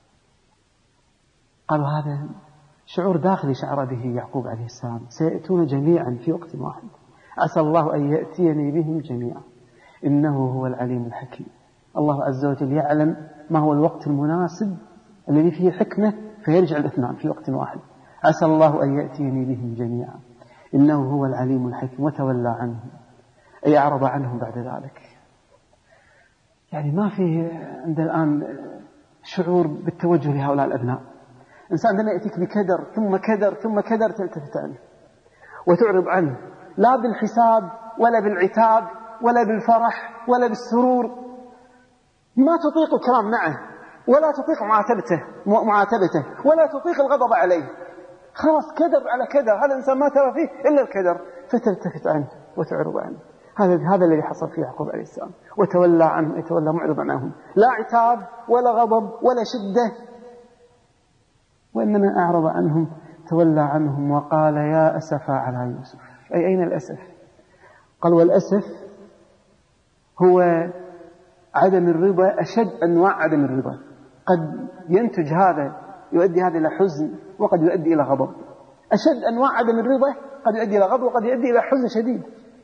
قالوا هذا شعور داخلي شعر به يعقوب عليه السلام سيأتون جميعا في وقت واحد. عسى الله أن يأتيني بهم جميعا إنه هو العليم الحكيم. الله عز وجل يعلم ما هو الوقت المناسب الذي فيه حكمة فيرجع الاثنان في وقت واحد. عسى الله أن يأتيني بهم جميعا إنه هو العليم الحكيم. وتولى عنهم أي أعرض عنهم بعد ذلك. يعني ما في عند الآن شعور بالتوجه لهؤلاء الأبناء. إنسان عندما يأتيك بكدر ثم كدر ثم كدر تلتفت عنه وتعرض عنه لا بالحساب ولا بالعتاب ولا بالفرح ولا بالسرور. ما تطيق الكلام معه ولا تطيق معاتبته ولا تطيق الغضب عليه. خلاص كدر على كدر. هذا الإنسان ما ترى فيه إلا الكدر فتلتفت عنه وتعرض عنه. هذا الذي حصل في يعقوب عليه السلام. وتولى عنهم يتولى معرضا عنهم لا عتاب ولا غضب ولا شدة وإنما أعرض عنهم تولى عنهم وقال يا أسفا على يوسف. أي أين الأسف؟ قال والأسف هو عدم الرضا أشد أنواع عدم الرضا. قد ينتج هذا يؤدي هذا إلى حزن وقد يؤدي إلى غضب. أشد أنواع عدم الرضا قد يؤدي إلى غضب وقد يؤدي إلى حزن شديد.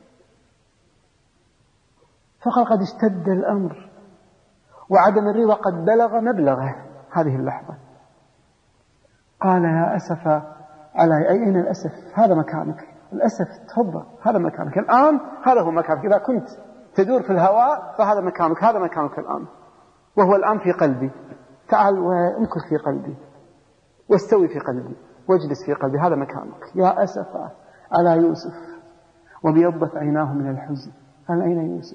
فقال قد اشتد الأمر وعدم الرضا قد بلغ مبلغه هذه اللحظة. قال يا أسف على أين الأسف؟ هذا مكانك، الأسف تفضل، هذا مكانك الآن، هذا هو مكانك. إذا كنت تدور في الهواء فهذا مكانك، هذا مكانك الآن، وهو الآن في قلبي. تعال وامكث في قلبي واستوي في قلبي واجلس في قلبي، هذا مكانك. يا أسف على يوسف وبيضت عيناه من الحزن. قال أين يوسف؟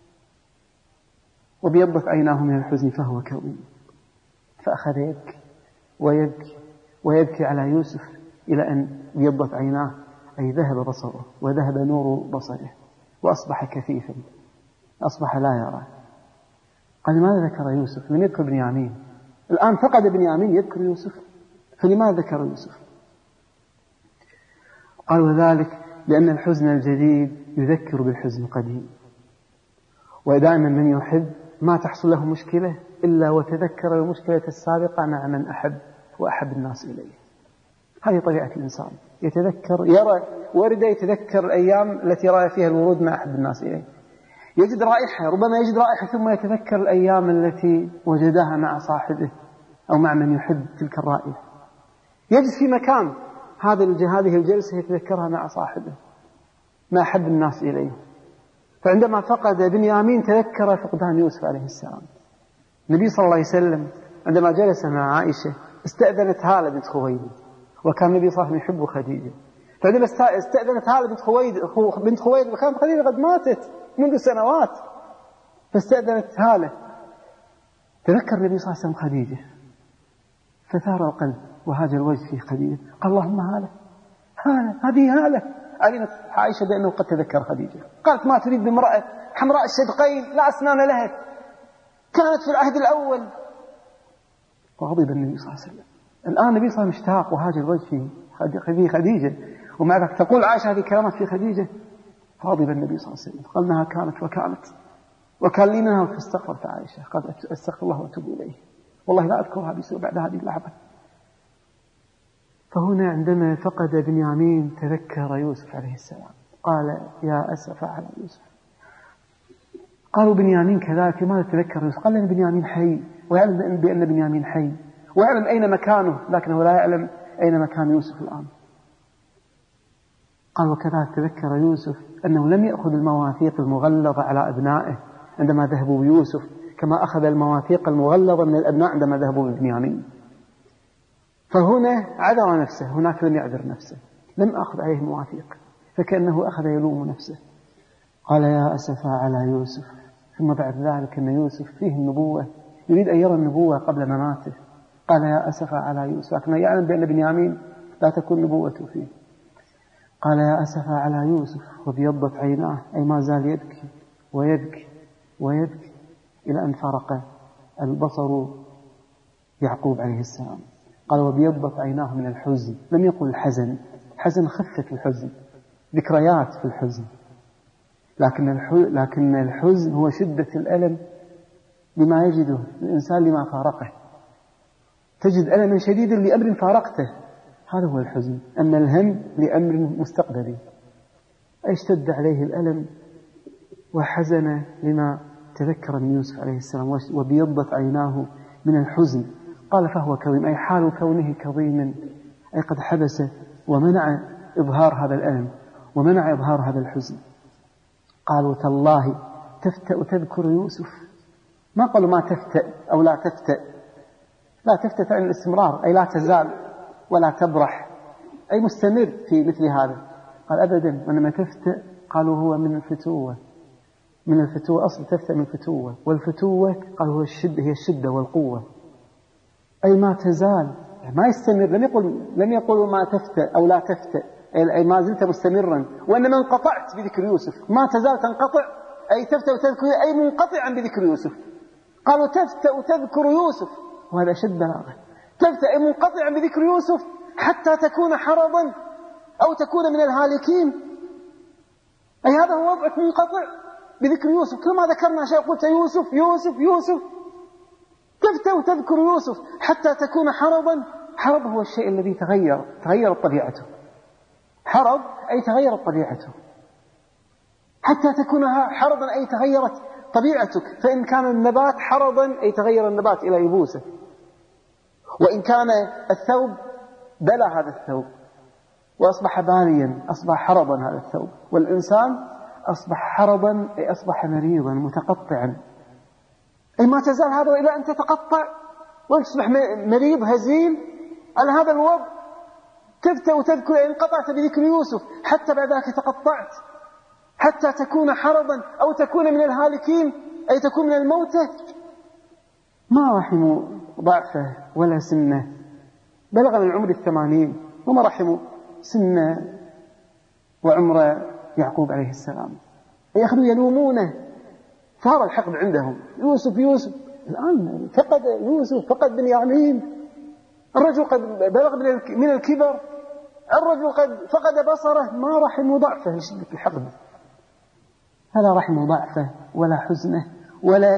وبيضت عيناه من الحزن فهو كظيم. فأخذ يبكي ويبكي ويبكي على يوسف إلى أن بيضت عيناه، أي ذهب بصره وذهب نور بصره وأصبح كثيفا، أصبح لا يرى. قال لماذا ذكر يوسف؟ لم يذكر بنيامين. الآن فقد بنيامين يذكر يوسف، فلماذا ذكر يوسف؟ قال وذلك لأن الحزن الجديد يذكر بالحزن القديم، ودائما من يحب ما تحصل له مشكلة إلا وتذكر المشكلة السابقة مع من أحب وأحب الناس إليه. هذه طبيعة الإنسان، يتذكر، يرى وردة يتذكر الأيام التي رأى فيها الورود مع أحب الناس إليه. يجد رائحة، ربما يجد رائحة ثم يتذكر الأيام التي وجدها مع صاحبه أو مع من يحب تلك الرائحة. يجلس في مكان، هذه الجلسة يتذكرها مع صاحبه، ما أحب الناس إليه. فعندما فقد بنيامين تذكر فقدان يوسف عليه السلام. النبي صلى الله عليه وسلم عندما جلس مع عائشة استأذنت هالة بنت خويلد، وكان النبي صلى الله عليه وسلم يحب خديجة. فعندما استأذنت هالة بنت خويلد وكانت خديجة قد ماتت منذ سنوات، فاستأذنت هالة. تذكر النبي صلى الله عليه وسلم خديجة، فثار القلب وهاج الوجه في خديجة. قال اللهم هالة، هذه هالة. علمت عائشة بأنه قد تذكر خديجة. قالت ما تريد بامرأة حمراء الشدقين لا أسنان لها، كانت في العهد الأول. وغضب النبي صلى الله عليه وسلم. الآن النبي صلى الله عليه وسلم مشتاق وهاج الوجه في خديجة، ومع ذلك تقول عائشة هذه كلمات في خديجة. غضب النبي صلى الله عليه وسلم، قال انها كانت وكان لي منها فاستغفرت عائشة. قال استغفر الله واتوب إليه، والله لا أذكرها بسوء بعد هذه اللحظة. فهنا عندما فقد بنيامين تذكر يوسف عليه السلام، قال يا أسف على يوسف. قالوا بنيامين كذلك، لماذا تذكر يوسف؟ قال لأن بنيامين حي، ويعلم بأن بنيامين حي، ويعلم أين مكانه، لكنه لا يعلم أين مكان يوسف الآن. قال وكذلك تذكر يوسف أنه لم يأخذ المواثيق المغلظة على أبنائه عندما ذهبوا بيوسف كما أخذ المواثيق المغلظة من الأبناء عندما ذهبوا ببنيامين. فهنا عذر نفسه، هناك لم يعذر نفسه، لم أخذ عليه مواثيق، فكأنه أخذ يلوم نفسه. قال يا أسفا على يوسف. ثم بعد ذلك أن يوسف فيه النبوة، يريد أن يرى النبوة قبل مماته. قال يا أسفا على يوسف، لكنه يعلم بأن بنيامين لا تكون نبوته فيه. قال يا أسفا على يوسف وبيضت عيناه، أي ما زال يبكي ويبكي ويبكي إلى أن فرق البصر يعقوب عليه السلام. قال وبيضت عيناه من الحزن، لم يقل الحزن، حزن خفة الحزن، ذكريات في الحزن، لكن الحزن هو شدة الألم لما يجده الإنسان لما فارقه. تجد ألما شديدا لأمر فارقته، هذا هو الحزن. أما الهم لأمر مستقبلي، أي اشتد عليه الألم وحزن لما تذكر من يوسف عليه السلام. وبيضت عيناه من الحزن، قال فهو كظيم، أي حال كونه كظيما، أي قد حبس ومنع إظهار هذا الألم ومنع إظهار هذا الحزن. قالوا تالله تفتأ تذكر يوسف. ما قالوا ما تفتأ أو لا تفتأ، لا تفتأ عن الاستمرار، أي لا تزال ولا تبرح، أي مستمر في مثل هذا. قال أبدا، وإنما تفتأ قالوا هو من الفتوة، من الفتوة، أصل تفتأ من الفتوة، والفتوة قالوا هو الشدة، هي الشدة والقوة، أي ما تزال، ما يستمر. لم يقولوا ما تفتأ أو لا تفتأ، أي ما زلت مستمرا، وإنما انقطعت بذكر يوسف. ما تزال تنقطع، أي تفتأ وتذكر، أي منقطعا بذكر يوسف. قالوا تفتأ تذكر يوسف، وهذا أشد بلاغة. تفتأ أي منقطعا بذكر يوسف حتى تكون حرضا أو تكون من الهالكين. أي هذا هو وضعك منقطع بذكر يوسف. كما ذكرنا شيء قلت يوسف يوسف يوسف، تفتى وتذكر يوسف حتى تكون حرضا. حرض هو الشيء الذي تغيرت طبيعته. حرض أي تغيرت طبيعته. حتى تكون حرضا أي تغيرت طبيعتك. فإن كان النبات حرضا أي تغير النبات إلى يبوسه، وإن كان الثوب بلى هذا الثوب وأصبح باليا، أصبح حرضا هذا الثوب. والإنسان أصبح حرضا أي أصبح مريضا متقطعا، أي ما تزال هذا إلى أن تتقطع وتصبح مريض هزيل على هذا الوضع. تفتى وتذكر أن انقطعت بذكر يوسف حتى بعد ذلك تقطعت حتى تكون حرضا أو تكون من الهالكين أي تكون من الموتى. ما رحموا ضعفه ولا سنه، بلغ من عمر 80 وما رحموا سنه وعمر يعقوب عليه السلام. يأخذوا يلومونه، صار الحقد عندهم. يوسف يوسف، الآن فقد يوسف، فقد بنيامين، الرجل قد بلغ من الكبر، الرجل قد فقد بصره. ما رحموا ضعفه لشدة الحقد، هذا رحموا ضعفه ولا حزنه ولا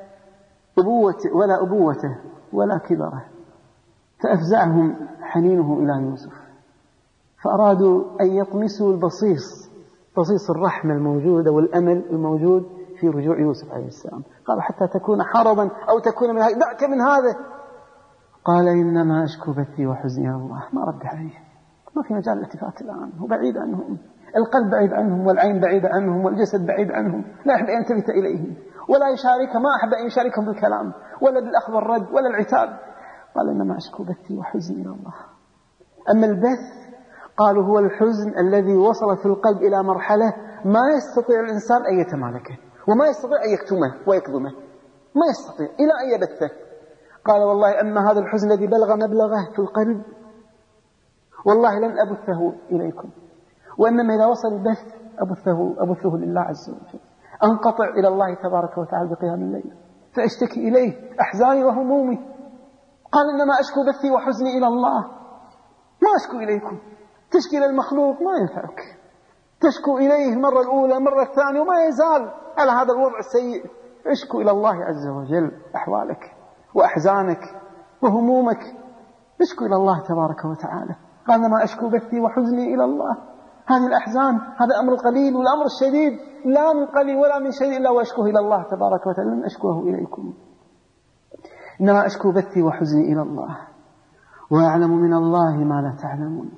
أبوته ولا كبره. فأفزعهم حنينه إلى يوسف، فأرادوا أن يطمسوا بصيص الرحمة الموجودة والأمل الموجود في رجوع يوسف عليه السلام. قال حتى تكون حرضا أو تكون من هذا، دعك من هذا. قال إنما أشكو بثي وحزني الله. ما رد عليه، ما في مجال الالتفات الآن، هو بعيد عنهم، القلب بعيد عنهم والعين بعيد عنهم والجسد بعيد عنهم، لا يحب أن يلتفت إليهم ولا يشارك، ما أحب أن يشاركهم بالكلام ولا بالأخذ والرد ولا العتاب. قال إنما أشكو بثي وحزني إلى الله. أما البث قالوا هو الحزن الذي وصل في القلب إلى مرحلة ما يستطيع الإنسان أن يتمالكه وما يستطيع أن يكتمه ويكظمه، ما يستطيع إلى أن يبثه. قال والله أما هذا الحزن الذي بلغ مبلغه في القلب والله لن أبثه إليكم، وإنما إذا وصل البث أبثه لله عز وجل. أنقطع إلى الله تبارك وتعالى بقيام الليل فأشتكي إليه أحزاني وهمومي. قال إنما أشكو بثي وحزني إلى الله، ما أشكو إليكم. تشكي للمخلوق ما ينفعك، تشكو إليه المرة الأولى المرة الثانية وما يزال على هذا الوضع السيء. اشكو إلى الله عز وجل أحوالك وأحزانك وهمومك، اشكو إلى الله تبارك وتعالى. قال إنما أشكو بثي وحزني إلى الله. هذه الأحزان هذا أمر القليل والأمر الشديد، لا من قليل ولا من شيء إلا وأشكوه إلى الله تبارك وتعالى، لن أشكوه إليكم. إنما أشكو بثي وحزني إلى الله وأعلم من الله ما لا تعلمون.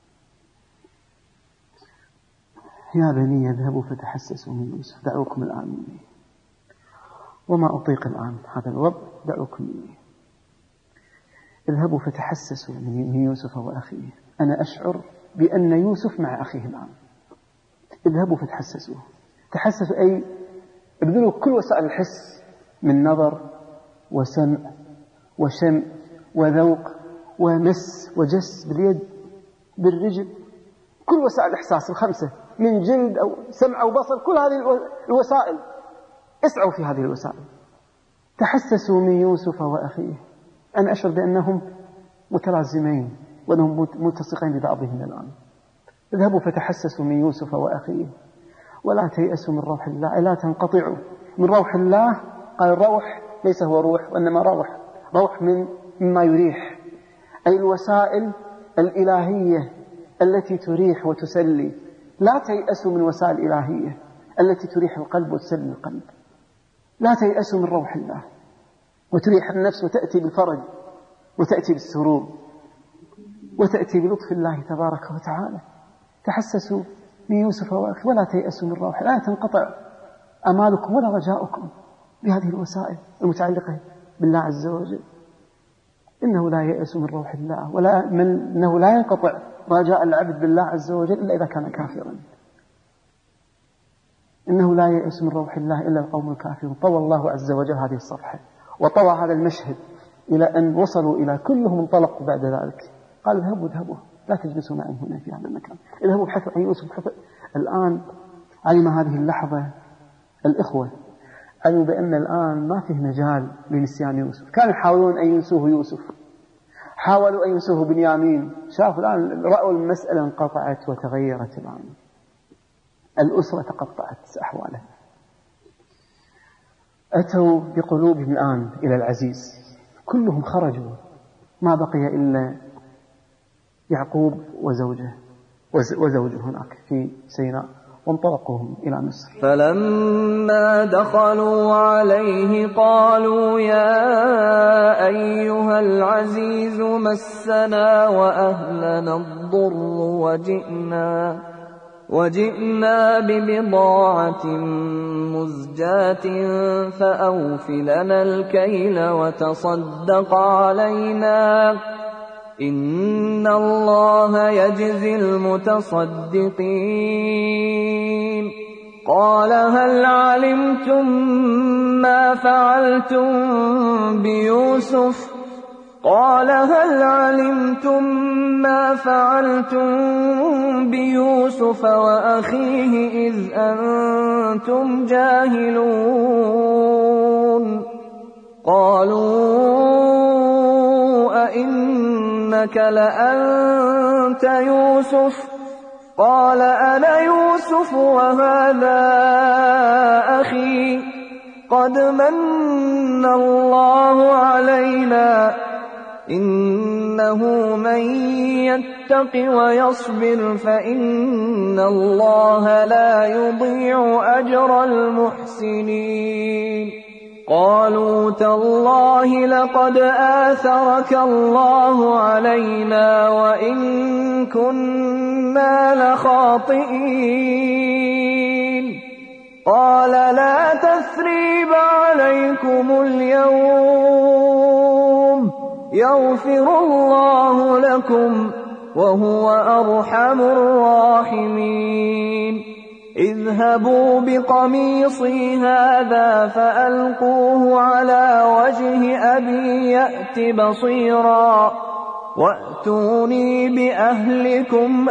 يا بني اذهبوا فتحسسوا من يوسف. دعوكم الآن مني وما أطيق الآن هذا الوضع، دعوكم مني. اذهبوا فتحسسوا من يوسف وأخيه. أنا أشعر بأن يوسف مع أخيه الآن. اذهبوا فتحسسوا. تحسسوا أي ابذلوا كل وسائل الحس من نظر وسمع وشم وذوق ومس وجس باليد بالرجل، كل وسائل الإحساس الخمسة من جلد أو سمع أو بصر، كل هذه الوسائل اسعوا في هذه الوسائل. تحسسوا من يوسف وأخيه. أنا أشعر بأنهم متلازمين وأنهم ملتصقين ببعضهم الآن. اذهبوا فتحسسوا من يوسف وأخيه ولا تيأسوا من روح الله، لا تنقطعوا من روح الله. قال الروح ليس هو روح وإنما روح مما يريح، أي الوسائل الإلهية التي تريح وتسلي. لا تيأسوا من وسائل إلهية التي تريح القلب وتسلي القلب. لا تيأسوا من روح الله وتريح النفس وتأتي بالفرج وتأتي بالسرور وتأتي بلطف الله تبارك وتعالى. تحسسوا من يوسف وأخيه ولا تيأسوا من روح، لا تنقطع أمالكم ولا رجاؤكم بهذه الوسائل المتعلقة بالله عز وجل. إنه لا ييأس من روح الله إنه لا ينقطع رجاء العبد بالله عز وجل إلا إذا كان كافرا. إنه لا ييأس من روح الله إلا القوم الكافرون. طوى الله عز وجل هذه الصفحة وطوى هذا المشهد إلى أن وصلوا إلى كلهم انطلقوا بعد ذلك. قال اذهبوا لا تجلسوا معي هنا في هذا المكان، اذهبوا ابحثوا عن يوسف. الآن علم هذه اللحظة الإخوة علموا بأن الآن ما فيه مجال لنسيان يوسف. كانوا يحاولون أن ينسوه يوسف، حاولوا أن ينسوه بنيامين، شافوا الآن رأوا المسألة انقطعت وتغيرت الآن. الأسرة تقطعت أحوالها. أتوا بقلوبهم الآن إلى العزيز، كلهم خرجوا، ما بقي إلا يعقوب وزوجه هناك في سيناء، وانطلقوا إلى مصر. فلما دخلوا عليه قالوا يا أيها العزيز مسنا وأهلنا الضر وجئنا ببضاعة مزجاة فأوف لنا الكيل وتصدق علينا إن الله يجزي المتصدقين. قال هل علمتم ما فعلتم بيوسف وأخيه إذ أنتم جاهلون؟ قالوا أئنك لأنت يوسف؟ قال أنا يوسف وهذا أخي قد من الله علينا إنه من يتق ويصبر فإن الله لا يضيع أجر المحسنين. قالوا تالله لقد آثرك الله علينا وإن كنا لخاطئين. قال لا تثريب عليكم اليوم يغفر الله لكم وهو أرحم الراحمين. اذهبوا بقميصي هذا فألقوه على وجه أبي يأت بصيرا وأتوني بأهلكم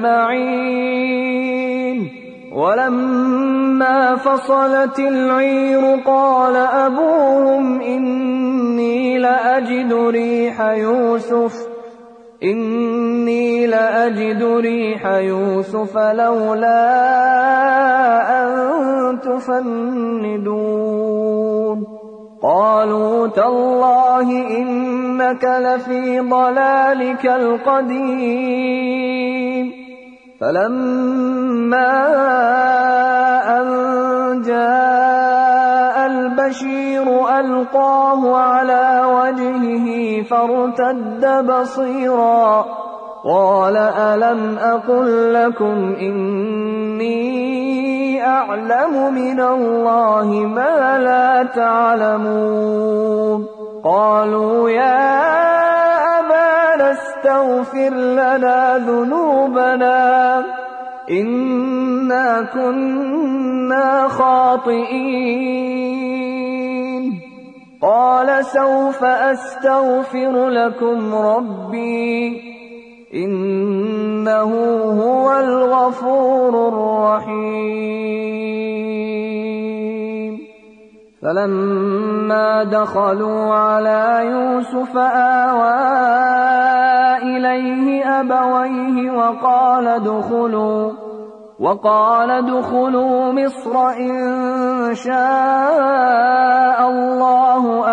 أجمعين. ولما فصلت العير قال أبوهم إني لأجد ريح يوسف لولا أن تفندون. قالوا تالله إنك لفي ضلالك القديم. فلما أن جاء البشير ألقاه على وجهه فارتد بصيرا قال ألم أقل لكم إني أعلم من الله ما لا تعلمون؟ قالوا يا أبانا استغفر لنا ذنوبنا إنا كنا خاطئين. قال سوف أستغفر لكم ربي إنه هو الغفور الرحيم. فلما دخلوا على يوسف آوى إليه أبويه وقال ادخلوا مصر إن شاء الله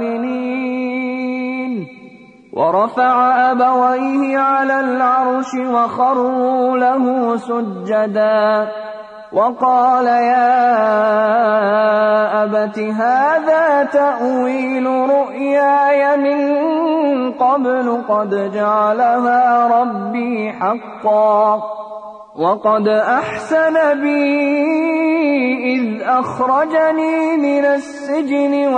آمنين. ورفع أبويه على العرش وخروا له سجدا وقال يا أبت هذا تأويل رؤياي من قبل قد جعلها ربي حقا وقد أحسن بي إذ أخرجني من السجن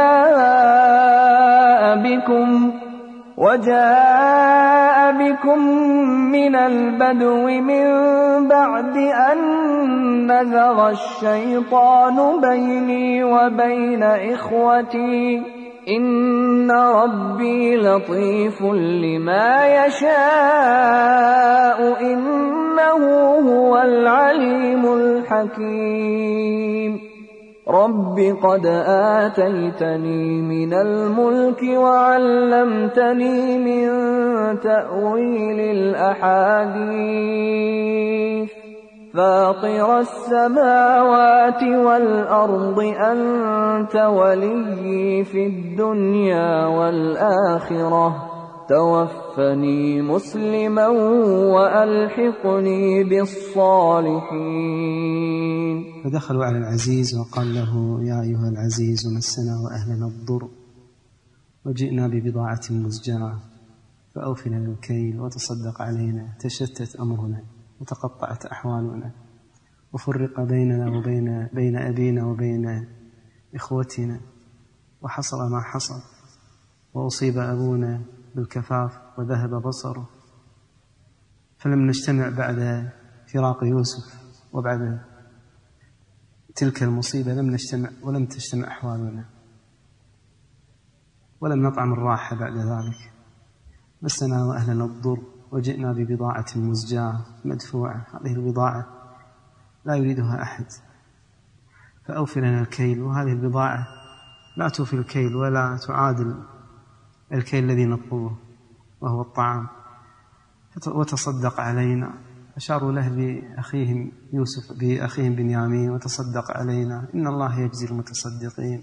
وجاء بكم من البدو من بعد أن نزغ الشيطان بيني وبين إخوتي إن ربي لطيف لما يشاء إنه هو العليم الحكيم. رب قد آتيتني من الملك وعلمتني من تأويل الأحاديث فاطر السماوات والأرض أنت وليي في الدنيا والآخرة توفني مسلما وألحقني بالصالحين. فدخلوا على العزيز وقال له: يا أيها العزيز مسنا وأهلنا الضر وجئنا ببضاعة مزجرة فأوف لنا الكيل وتصدق علينا، تشتت أمرنا وتقطعت أحوالنا وفرق بيننا وبين أبينا وبين إخوتنا وحصل ما حصل، وأصيب أبونا بالكفاف وذهب بصره، فلم نجتمع بعد فراق يوسف وبعد تلك المصيبة لم نجتمع ولم تجتمع أحوالنا ولم نطعم الراحة بعد ذلك. مسنا وأهلنا الضر وجئنا ببضاعة مزجاة مدفوعة، هذه البضاعة لا يريدها أحد، فأوف لنا الكيل، وهذه البضاعة لا توفي الكيل ولا تعادل الكيل الذي نطلبه وهو الطعام، وتصدق علينا. أشاروا له بأخيهم يوسف بأخيهم بنيامين: وتصدق علينا إن الله يجزي المتصدقين.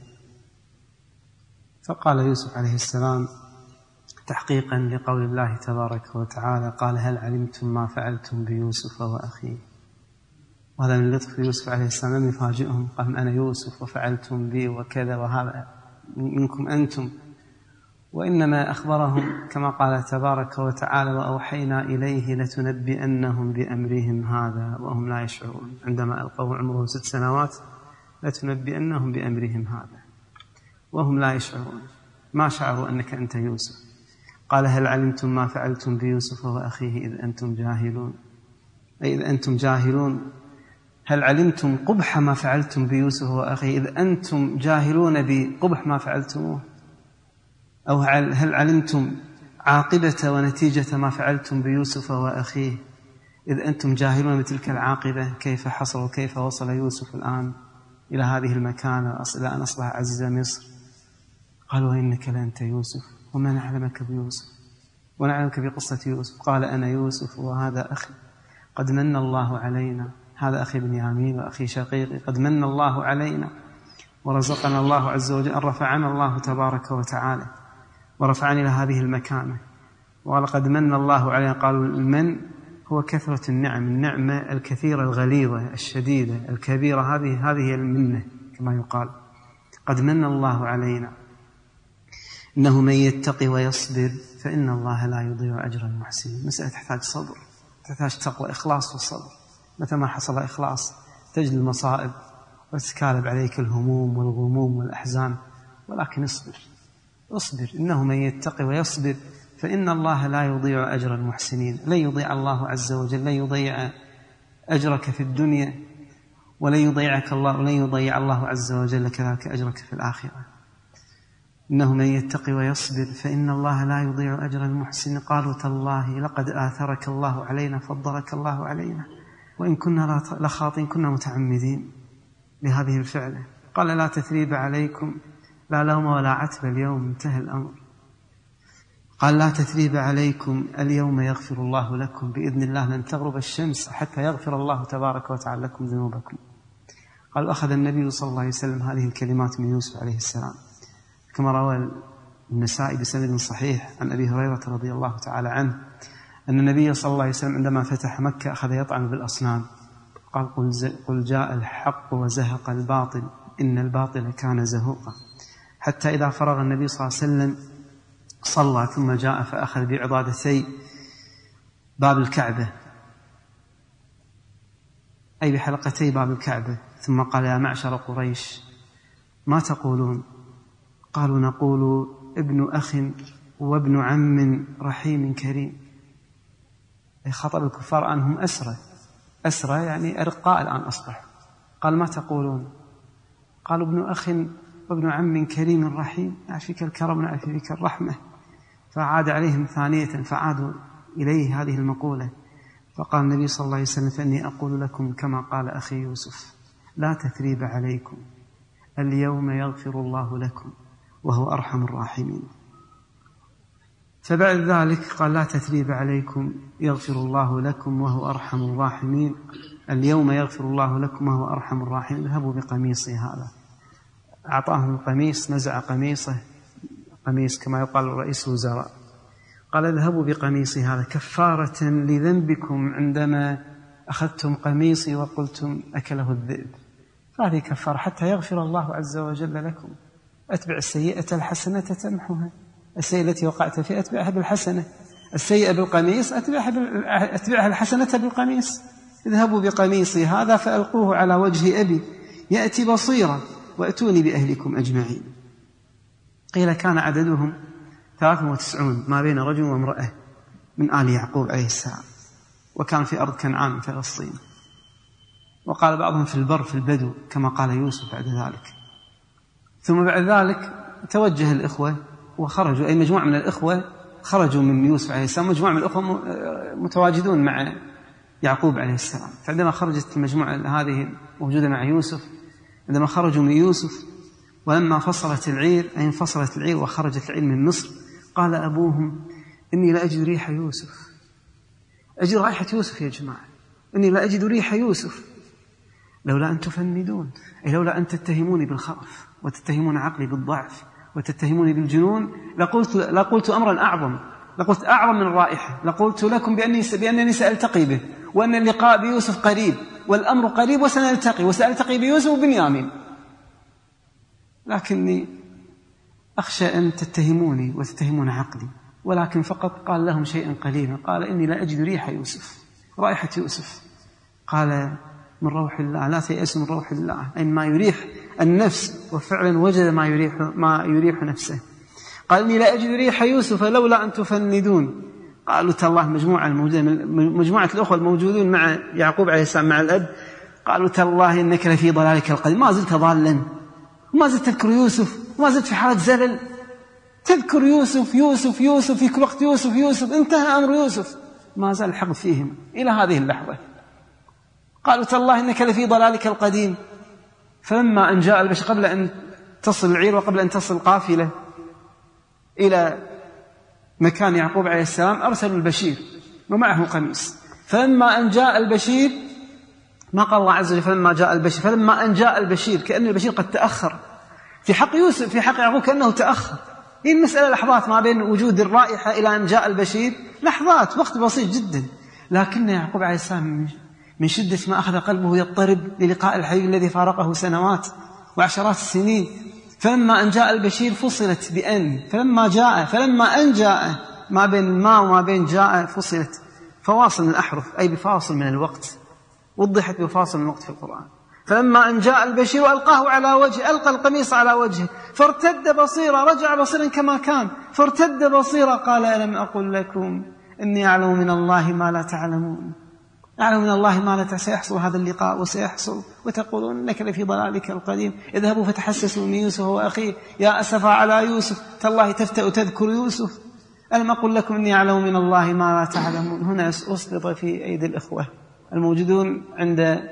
فقال يوسف عليه السلام تحقيقا لقول الله تبارك وتعالى: قال: هل علمتم ما فعلتم بيوسف وأخيه؟ وهذا من لطف يوسف عليه السلام، لم يفاجئهم، قال: أنا يوسف وفعلتم بي وكذا وهذا منكم أنتم، وإنما أخبرهم كما قال تبارك وتعالى: وأوحينا إليه لتنبئنهم بأمرهم هذا وهم لا يشعرون. عندما ألقوا عمره 6 سنوات لتنبئنهم بأمرهم هذا وهم لا يشعرون، ما شعروا أنك أنت يوسف. قال: هل علمتم ما فعلتم بيوسف وأخيه إذ أنتم جاهلون؟ أي إذ أنتم جاهلون، هل علمتم قبح ما فعلتم بيوسف وأخيه إذ أنتم جاهلون بقبح ما فعلتموه؟ أو هل علمتم عاقبة ونتيجة ما فعلتم بيوسف وأخيه إذ أنتم جاهلون بتلك العاقبة؟ كيف حصل وكيف وصل يوسف الآن إلى هذه المكانة، إلى أن أصبح عزيز مصر؟ قالوا: إنك لأنت يوسف وما نعلمك بيوسف ونعلمك بقصة يوسف. قال: أنا يوسف وهذا أخي قد من الله علينا، هذا أخي بنيامين وأخي شقيقي، قد من الله علينا ورزقنا الله عز وجل، أن رفعنا الله تبارك وتعالى ورفعني إلى هذه المكانة. ولقد من الله علينا. قالوا: المن هو كثرة النعم، النعمة الكثيرة الغليظة الشديدة الكبيرة، هذه هي المنة كما يقال. قد من الله علينا إنه من يتقي ويصبر فإن الله لا يضيع أجر المحسنين. مسألة تحتاج صبر، تحتاج تقوى، إخلاص والصبر. متى ما حصل إخلاص تجد المصائب وتتكالب عليك الهموم والغموم والأحزان، ولكن اصبر إنه من يتقي ويصبر فإن الله لا يضيع أجر المحسنين. لن يضيع الله عز وجل، لن يضيع أجرك في الدنيا ولن يضيعك الله، ولن يضيع الله عز وجل كذلك أجرك في الآخرة. إنه من يتقي ويصبر فإن الله لا يضيع أجر المحسنين. قالوا: تالله لقد آثرك الله علينا فضلك الله علينا وإن كنا لخاطئين، كنا متعمدين لهذه الفعلة. قال: لا تثريب عليكم، لا لوم ولا عتب، اليوم انتهى الأمر. قال: لا تثريب عليكم اليوم يغفر الله لكم، بإذن الله لن تغرب الشمس حتى يغفر الله تبارك وتعالى لكم ذنوبكم. قال: أخذ النبي صلى الله عليه وسلم هذه الكلمات من يوسف عليه السلام كما روى النسائي بسند صحيح عن أبي هريرة رضي الله تعالى عنه أن النبي صلى الله عليه وسلم عندما فتح مكة أخذ يطعن بالأصنام. قال: قل جاء الحق وزهق الباطل إن الباطل كان زهوقا. حتى إذا فرغ النبي صلى الله عليه وسلم صلى ثم جاء فأخذ بعضادتي باب الكعبة، أي بحلقتي باب الكعبة، ثم قال: يا معشر قريش ما تقولون؟ قالوا: نقول ابن أخ وابن عم رحيم كريم. خطب الكفار أنهم أسرى يعني أرقاء الآن أصبح. قال: ما تقولون؟ قالوا: ابن أخ وابن عم كريم رحيم، نعفيك الكرم نعفيك الرحمة. فعاد عليهم ثانية فعادوا إليه هذه المقولة. فقال النبي صلى الله عليه وسلم: فإني أقول لكم كما قال أخي يوسف: لا تثريب عليكم، اليوم يغفر الله لكم وهو أرحم الراحمين. فبعد ذلك قال: لا تثريب عليكم يغفر الله لكم وهو أرحم الراحمين. اليوم يغفر الله لكم وهو أرحم الراحمين، اذهبوا بقميصي هذا. أعطاهم القميص، نزع قميصه، قميص كما يقال رئيس الوزراء، قال اذهبوا بقميصي هذا كفارة لذنبكم عندما أخذتم قميصي وقلتم أكله الذئب. هذه كفارة حتى يغفر الله عز وجل لكم. أتبع السيئة الحسنة تمحها، السيئة التي وقعت فيها أتبعها بالحسنة، السيئة بالقميص أتبعها الحسنة بالقميص. اذهبوا بقميصي هذا فألقوه على وجه أبي يأتي بصيرا وأتوني بأهلكم أجمعين. قيل كان عددهم 93 ما بين رجل وامرأة من آل يعقوب عليه السلام، وكان في أرض كنعان فلسطين، وقال بعضهم في البر في البدو كما قال يوسف بعد ذلك. ثم بعد ذلك توجه الإخوة وخرجوا، أي مجموعة من الإخوة خرجوا من يوسف عليه السلام، مجموعة من الإخوة متواجدون مع يعقوب عليه السلام. فعندما خرجت المجموعة هذه موجودة مع يوسف، عندما خرجوا من يوسف ولما فصلت العير، أي انفصلت العير وخرجت العير من مصر، قال أبوهم إني لا أجد ريح يوسف، أجد رائحة يوسف يا جماعة، إني لا أجد ريح يوسف لولا أن تفندون، أي لولا أن تتهموني بالخرف وتتهمون عقلي بالضعف وتتهموني بالجنون لقلت أمرا أعظم، لقلت أعظم من الرائحة، لقلت لكم بأنني سألتقي به، وأن اللقاء بيوسف قريب والأمر قريب وسألتقي بيوسف وبنيامين، لكني أخشى أن تتهموني وتتهمون عقلي. ولكن فقط قال لهم شيئا قليلا، قال إني لا أجد ريح يوسف، رائحة يوسف. قال من روح الله، لا تيأس من روح الله، أي ما يريح النفس، وفعلا وجد ما يريح نفسه. قال إني لا أجد ريح يوسف لولا أن تفندون. قالوا تالله مجموعة الأخوة الموجودون مع يعقوب عليه السلام مع الأب، قالوا تالله إنك لفي ضلالك القديم، ما زلت ضالا وما زلت تذكر يوسف وما زلت في حالة زلل، تذكر يوسف يوسف يوسف في كل وقت يوسف يوسف، انتهى أمر يوسف، ما زال الحق فيهم إلى هذه اللحظة. قالوا تالله إنك لفي ضلالك القديم. فلما أن جاء البشر، قبل أن تصل العير وقبل أن تصل القافلة إلى مكان يعقوب عليه السلام، أرسلوا البشير ومعه قميص. فلما أن جاء البشير، ما قال الله عز وجل فلما جاء البشير، فلما أن جاء البشير، كأن البشير قد تأخر في حق يوسف، في حق يعقوب كأنه تأخر. هي المسألة لحظات ما بين وجود الرائحة إلى أن جاء البشير، لحظات، وقت بسيط جدا. لكن يعقوب عليه السلام من شدة ما أخذ قلبه يضطرب للقاء الحبيب الذي فارقه سنوات وعشرات السنين. فلما أن جاء البشير فصلت بأن، فلما أن جاء، ما بين ما وما بين جاء فصلت فواصل من الأحرف، أي بفاصل من الوقت، وضحت بفاصل من الوقت في القرآن. فلما أن جاء البشير ألقاه على وجهه، ألقى القميص على وجهه فارتد بصيرا، رجع بصيرا كما كان، فارتد بصيرا قال ألم أقل لكم إني أعلم من الله ما لا تعلمون، أعلم من الله ما لا تعلمون. سيحصل هذا اللقاء وسيحصل، وتقولون إنك لفي ضلالك القديم، اذهبوا فتحسسوا من يوسف وأخيه، يا أسفا على يوسف تالله تفتأ تذكر يوسف، ألم أقل لكم إني أعلم من الله ما لا تعلمون. هنا أسقط في أيدي الإخوة الموجودون عند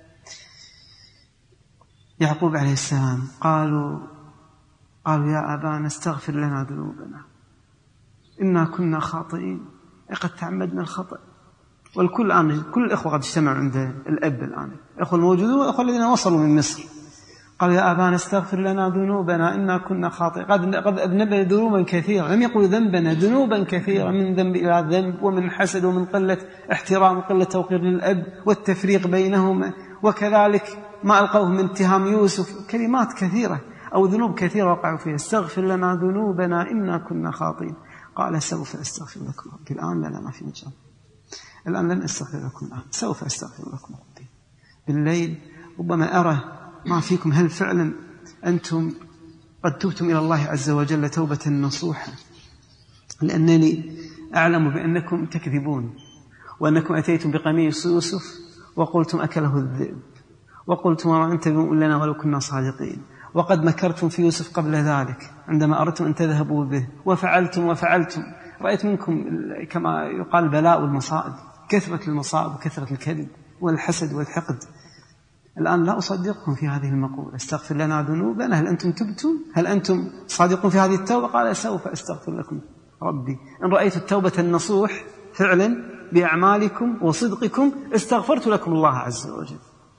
يعقوب عليه السلام، قالوا يا أبانا استغفر لنا ذنوبنا إنا كنا خاطئين، قد تعمدنا الخطأ. والكل الآن، كل الإخوة قد اجتمعوا عند الأب الآن، الإخوة الموجودون والإخوة الذين وصلوا من مصر. قالوا يا أبانا استغفر لنا ذنوبنا إنا كنا خاطئين، قد أذنبنا ذنوبا كثيرة، لم يقل ذنبنا، ذنوبا كثيرة، من ذنب إلى ذنب، ومن حسد، ومن قلة احترام، وقلة توقير للأب، والتفريق بينهما، وكذلك ما ألقوه من اتهام يوسف، كلمات كثيرة أو ذنوب كثيرة وقعوا فيها. استغفر لنا ذنوبنا إنا كنا خاطئين. قال سوف أستغفر لكم ربي، الآن لا ما في مجال، الآن لن أستغفر لكم، الآن سوف أستغفر لكم ربي. بالليل ربما أرى ما فيكم هل فعلا أنتم قد تبتم إلى الله عز وجل توبة نصوحة، لأنني أعلم بأنكم تكذبون، وأنكم أتيتم بقميص يوسف وقلتم أكله الذئب، وقلتم وما أنت بمؤمن لنا ولو كنا صادقين، وقد مكرتم في يوسف قبل ذلك عندما أردتم أن تذهبوا به، وفعلتم. رأيت منكم كما يقال البلاء والمصائب، كثرة المصائب وكثرة الكذب والحسد والحقد. الآن لا أصدقكم في هذه المقولة، استغفر لنا ذنوبنا، هل أنتم تبتم؟ هل أنتم صادقون في هذه التوبة؟ قال سوف أستغفر لكم ربي. إن رأيت التوبة النصوح فعلا بأعمالكم وصدقكم استغفرت لكم الله عز وجل.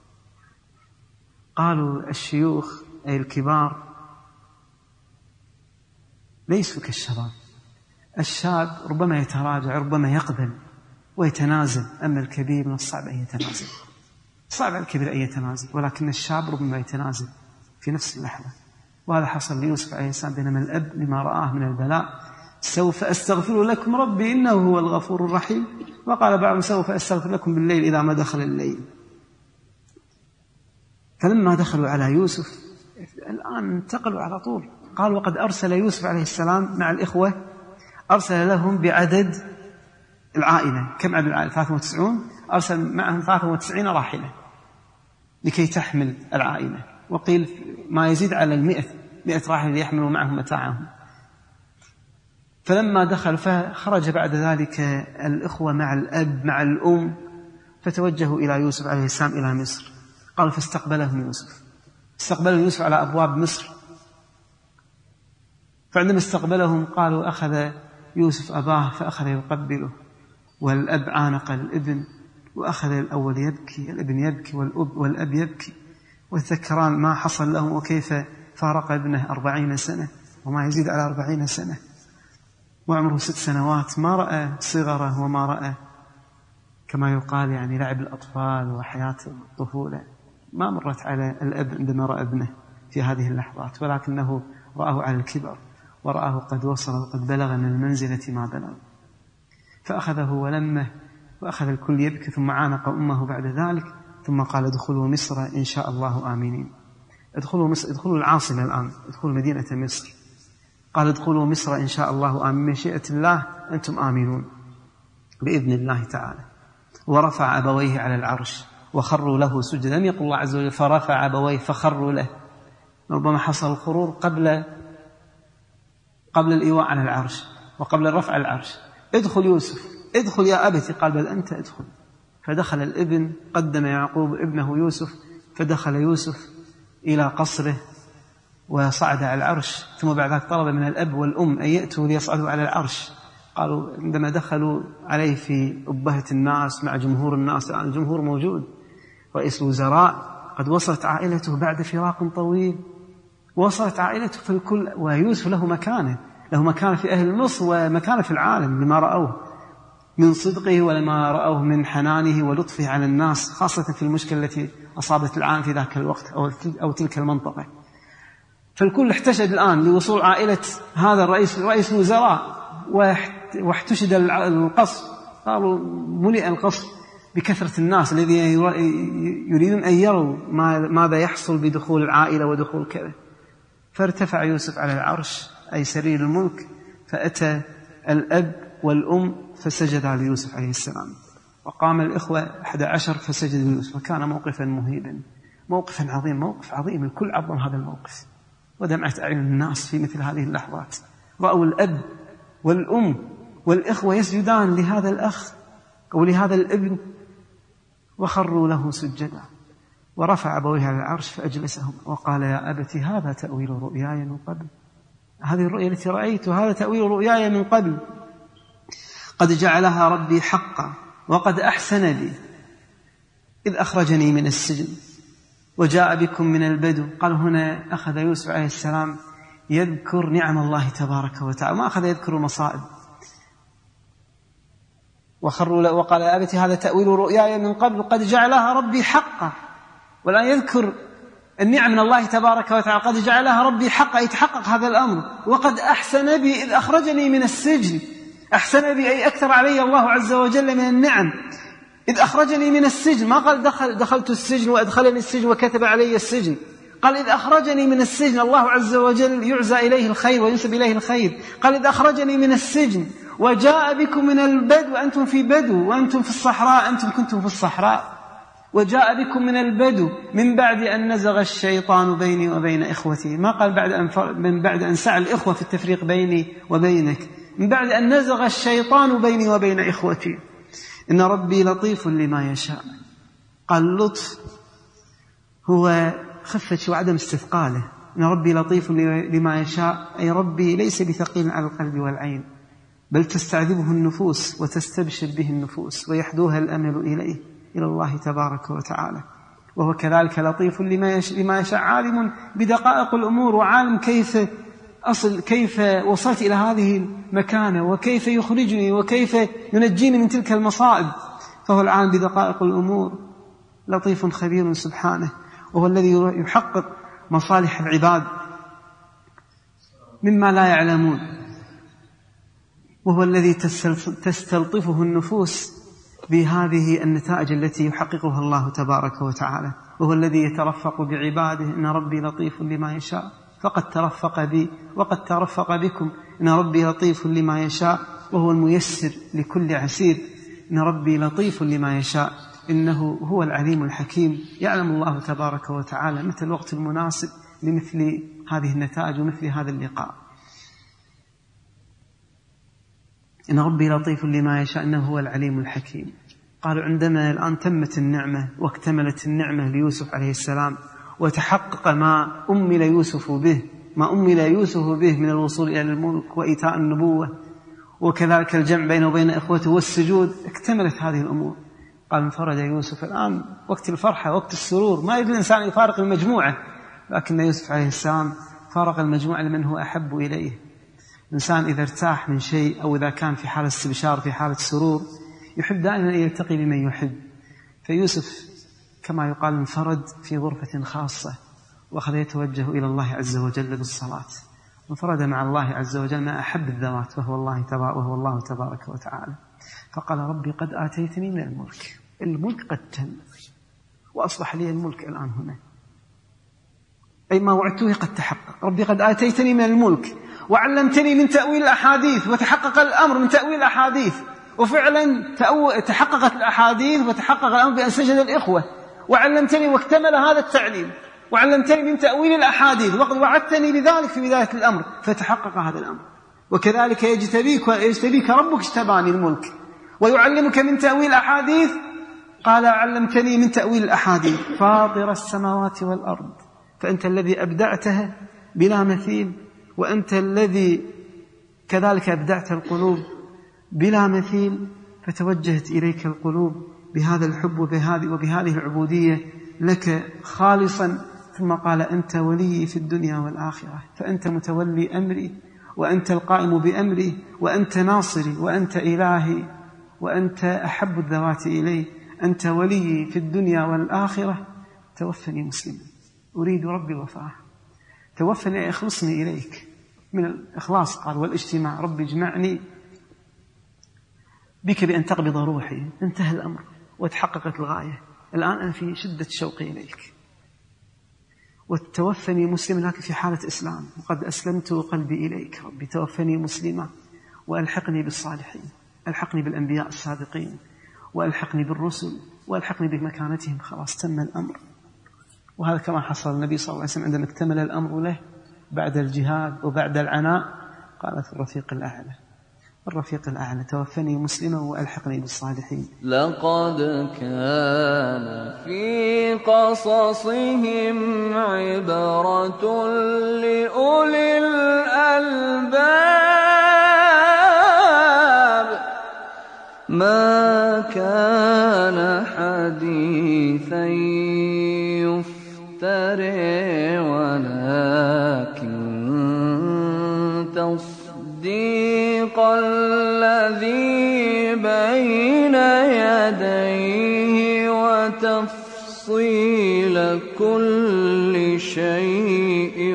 قالوا الشيوخ أي الكبار ليسوا كالشباب، الشاب ربما يتراجع، ربما يقبل ويتنازل، أما الكبير من الصعب أن يتنازل، صعب على الكبير أن يتنازل، ولكن الشاب ربما يتنازل في نفس اللحظة. وهذا حصل ليوسف عليه السلام، بينما الأب لما رآه من البلاء سوف أستغفر لكم ربي إنه هو الغفور الرحيم، وقال بعضهم سوف أستغفر لكم بالليل إذا ما دخل الليل. فلما دخلوا على يوسف الآن انتقلوا على طول، قال وقد أرسل يوسف عليه السلام مع الإخوة، أرسل لهم بعدد العائلة. كم عدد العائلة؟ 93. أرسل معهم 93 راحلة لكي تحمل العائلة، وقيل ما يزيد على 100 راحلة ليحملوا معهم متاعهم. فلما دخل فخرج بعد ذلك الإخوة مع الأب مع الأم، فتوجهوا إلى يوسف عليه السلام إلى مصر. قالوا فاستقبلهم يوسف، استقبلهم يوسف على أبواب مصر. فعندما استقبلهم قالوا أخذ يوسف أباه فأخذ يقبله، والأب عانق الابن، وأخذ الأول يبكي، الابن يبكي والأب يبكي، وذكران ما حصل لهم وكيف فارق ابنه 40 سنة وما يزيد على 40 سنة وعمره 6 سنوات، ما رأى صغره وما رأى كما يقال يعني لعب الأطفال وحياة الطفولة، ما مرت على الأب عندما رأى ابنه في هذه اللحظات، ولكنه رآه على الكبر ورآه قد وصل وقد بلغ من المنزلة ما بلغ. فأخذه ولمه وأخذ الكل يبكي، ثم عانق أمه بعد ذلك، ثم قال ادخلوا مصر إن شاء الله آمنين. ادخلوا مصر، ادخلوا العاصمة الآن، ادخلوا مدينة مصر. قال ادخلوا مصر إن شاء الله آمنين، مشيئة الله أنتم آمنون بإذن الله تعالى. ورفع أبويه على العرش وخروا له سجدا، لم يقل الله عز وجل فرفع أبويه فخروا له، ربما حصل الخرور قبل الإيواء على العرش وقبل الرفع على العرش. ادخل يوسف، ادخل يا أبتي، قال بل أنت ادخل. فدخل الابن، قدم يعقوب ابنه يوسف، فدخل يوسف إلى قصره وصعد على العرش، ثم بعد ذلك طلب من الأب والأم أن يأتوا ليصعدوا على العرش. قالوا عندما دخلوا عليه في أبهة الناس مع جمهور الناس، الآن الجمهور موجود، رئيس الوزراء، قد وصلت عائلته بعد فراق طويل، وصلت عائلته في الكل، ويوسف له مكانة في أهل مصر ومكانة في العالم لما رأوه من صدقه ولما رأوه من حنانه ولطفه على الناس، خاصة في المشكلة التي أصابت العالم في ذاك الوقت أو تلك المنطقة. فالكل احتشد الآن لوصول عائلة هذا رئيس الوزراء، واحتشد القصر، قالوا ملئ القصر بكثرة الناس الذين يريدون أن يروا ماذا يحصل بدخول العائلة ودخول كذا. فارتفع يوسف على العرش أي سرير الملك، فأتى الأب والأم فسجدا ليوسف عليه السلام، وقام الإخوة 11 فسجد ليوسف، وكان موقفا مهيبا، موقفا عظيم، موقف عظيم، الكل عظم هذا الموقف، ودمعت أعين الناس في مثل هذه اللحظات، رأوا الأب والأم والإخوة يسجدان لهذا الأخ أو لهذا الابن، وخروا له سجدا، ورفع أبويه على العرش فأجلسهم وقال يا أبتي هذا تأويل رؤياي من قبل، هذه الرؤيا التي رأيت، هذا تأويل رؤياي من قبل، قد جعلها ربي حقا وقد أحسن بي إذ أخرجني من السجن وجاء بكم من البدو. قال هنا أخذ يوسف عليه السلام يذكر نعم الله تبارك وتعالى، ما أخذ يذكر المصائب. وقال يا أبتي هذا تأويل رؤياي من قبل قد جعلها ربي حقا، والآن يذكر النعم من الله تبارك وتعالى، قد جعلها ربي حقا يتحقق هذا الأمر، وقد أحسن بي إذ أخرجني من السجن. أحسن بي أي أكثر علي الله عز وجل من النعم، إذ أخرجني من السجن، ما قال دخلت السجن وأدخلني السجن وكتب علي السجن، قال إذ أخرجني من السجن، الله عز وجل يعزى إليه الخير وينسب إليه الخير، قال إذ أخرجني من السجن وجاء بكم من البدو، أنتم في بدو وأنتم في الصحراء، أنتم كنتم في الصحراء، وجاء بكم من البدو من بعد أن نزغ الشيطان بيني وبين إخوتي، ما قال من بعد أن سعى الإخوة في التفريق بيني وبينك، من بعد أن نزغ الشيطان بيني وبين إخوتي، إن ربي لطيف لما يشاء. قال اللطف هو خفة وعدم استثقاله، إن ربي لطيف لما يشاء، أي ربي ليس بثقيل على القلب والعين، بل تستعذبه النفوس وتستبشر به النفوس ويحدوها الأمل إليه، إلى الله تبارك وتعالى. وهو كذلك لطيف لما يشاء، عالم بدقائق الأمور، وعالم كيف وصلت إلى هذه المكانة، وكيف يخرجني، وكيف ينجيني من تلك المصائب. فهو العالم بدقائق الأمور، لطيف خبير سبحانه. وهو الذي يحقق مصالح العباد مما لا يعلمون، وهو الذي تستلطفه النفوس بهذه النتائج التي يحققها الله تبارك وتعالى. وهو الذي يترفق بعباده، إن ربي لطيف لما يشاء، فقد ترفق بي وقد ترفق بكم، إن ربي لطيف لما يشاء، وهو الميسر لكل عسير، إن ربي لطيف لما يشاء، إنه هو العليم الحكيم. يعلم الله تبارك وتعالى متى الوقت المناسب لمثل هذه النتائج ومثل هذا اللقاء. إن ربي لطيف لما يشاء، إنه هو العليم الحكيم. قالوا عندما الآن تمت النعمة واكتملت النعمة ليوسف عليه السلام، وتحقق ما أمل يوسف به من الوصول إلى الملك وإيتاء النبوة، وكذلك الجمع بينه وبين إخوته والسجود، اكتملت هذه الأمور. قال انفرد يوسف. الآن وقت الفرحة، وقت السرور، ما يريد الإنسان يفارق المجموعة، لكن يوسف عليه السلام فارق المجموعة لمن هو أحب إليه. الإنسان إذا ارتاح من شيء، أو إذا كان في حالة استبشار، في حالة سرور، يحب دائما أن يلتقي بمن يحب. فيوسف كما يقال انفرد في غرفة خاصة، وأخذ يتوجه إلى الله عز وجل بالصلاة، وانفرد مع الله عز وجل ما أحب الذوات، وهو الله تبارك وتعالى. فقال ربي قد آتيتني من الملك قد تم، وأصبح لي الملك الآن هنا، أي ما وعدته قد تحقق. ربي قد آتيتني من الملك وعلمتني من تأويل الأحاديث، وتحقق الأمر من تأويل الأحاديث، وفعلا تحققت الأحاديث وتحقق الأمر بأن سجد الإخوة، وعلمتني واكتمل هذا التعليم، وعلمتني من تأويل الأحاديث، وقد وعدتني بذلك في بداية الأمر، فتحقق هذا الأمر. وكذلك يجتبيك ربك اجتباني الملك، ويعلمك من تأويل الأحاديث. قال علمتني من تأويل الأحاديث فاطر السماوات والأرض، فأنت الذي أبدعتها بلا مثيل، وأنت الذي كذلك أبدعت القلوب بلا مثيل، فتوجهت إليك القلوب بهذا الحب وبهذه العبودية لك خالصا. ثم قال أنت ولي في الدنيا والآخرة، فأنت متولي أمري، وأنت القائم بأمري، وأنت ناصري، وأنت إلهي، وأنت أحب الذوات إلي، أنت ولي في الدنيا والآخرة. توفني مسلما، أريد ربي الوفاء، توفني اخلصني إليك من الإخلاص. قال والاجتماع، ربي اجمعني بك بأن تقبض روحي. انتهى الأمر وتحققت الغاية. الآن أنا في شدة شوقي إليك، وتوفني مسلما، لكن في حالة إسلام، وقد أسلمت قلبي إليك. ربي توفني مسلما وألحقني بالصالحين، ألحقني بالأنبياء السابقين، وألحقني بالرسل، وألحقني بمكانتهم. خلاص تم الأمر. وهذا كما حصل النبي صلى الله عليه وسلم عندما اكتمل الأمر له بعد الجهاد وبعد العناء، قال في الرفيق الأعلى توفني مسلما وألحقني بالصالحين. لقد كان في قصصهم عبرة لأولي الألباب، ما كان حديثا يفترى، ولكن تصديق الذي بين يديه وتفصيل كل شيء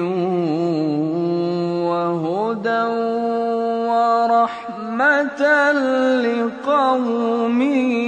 وهدى ورحمة لقوم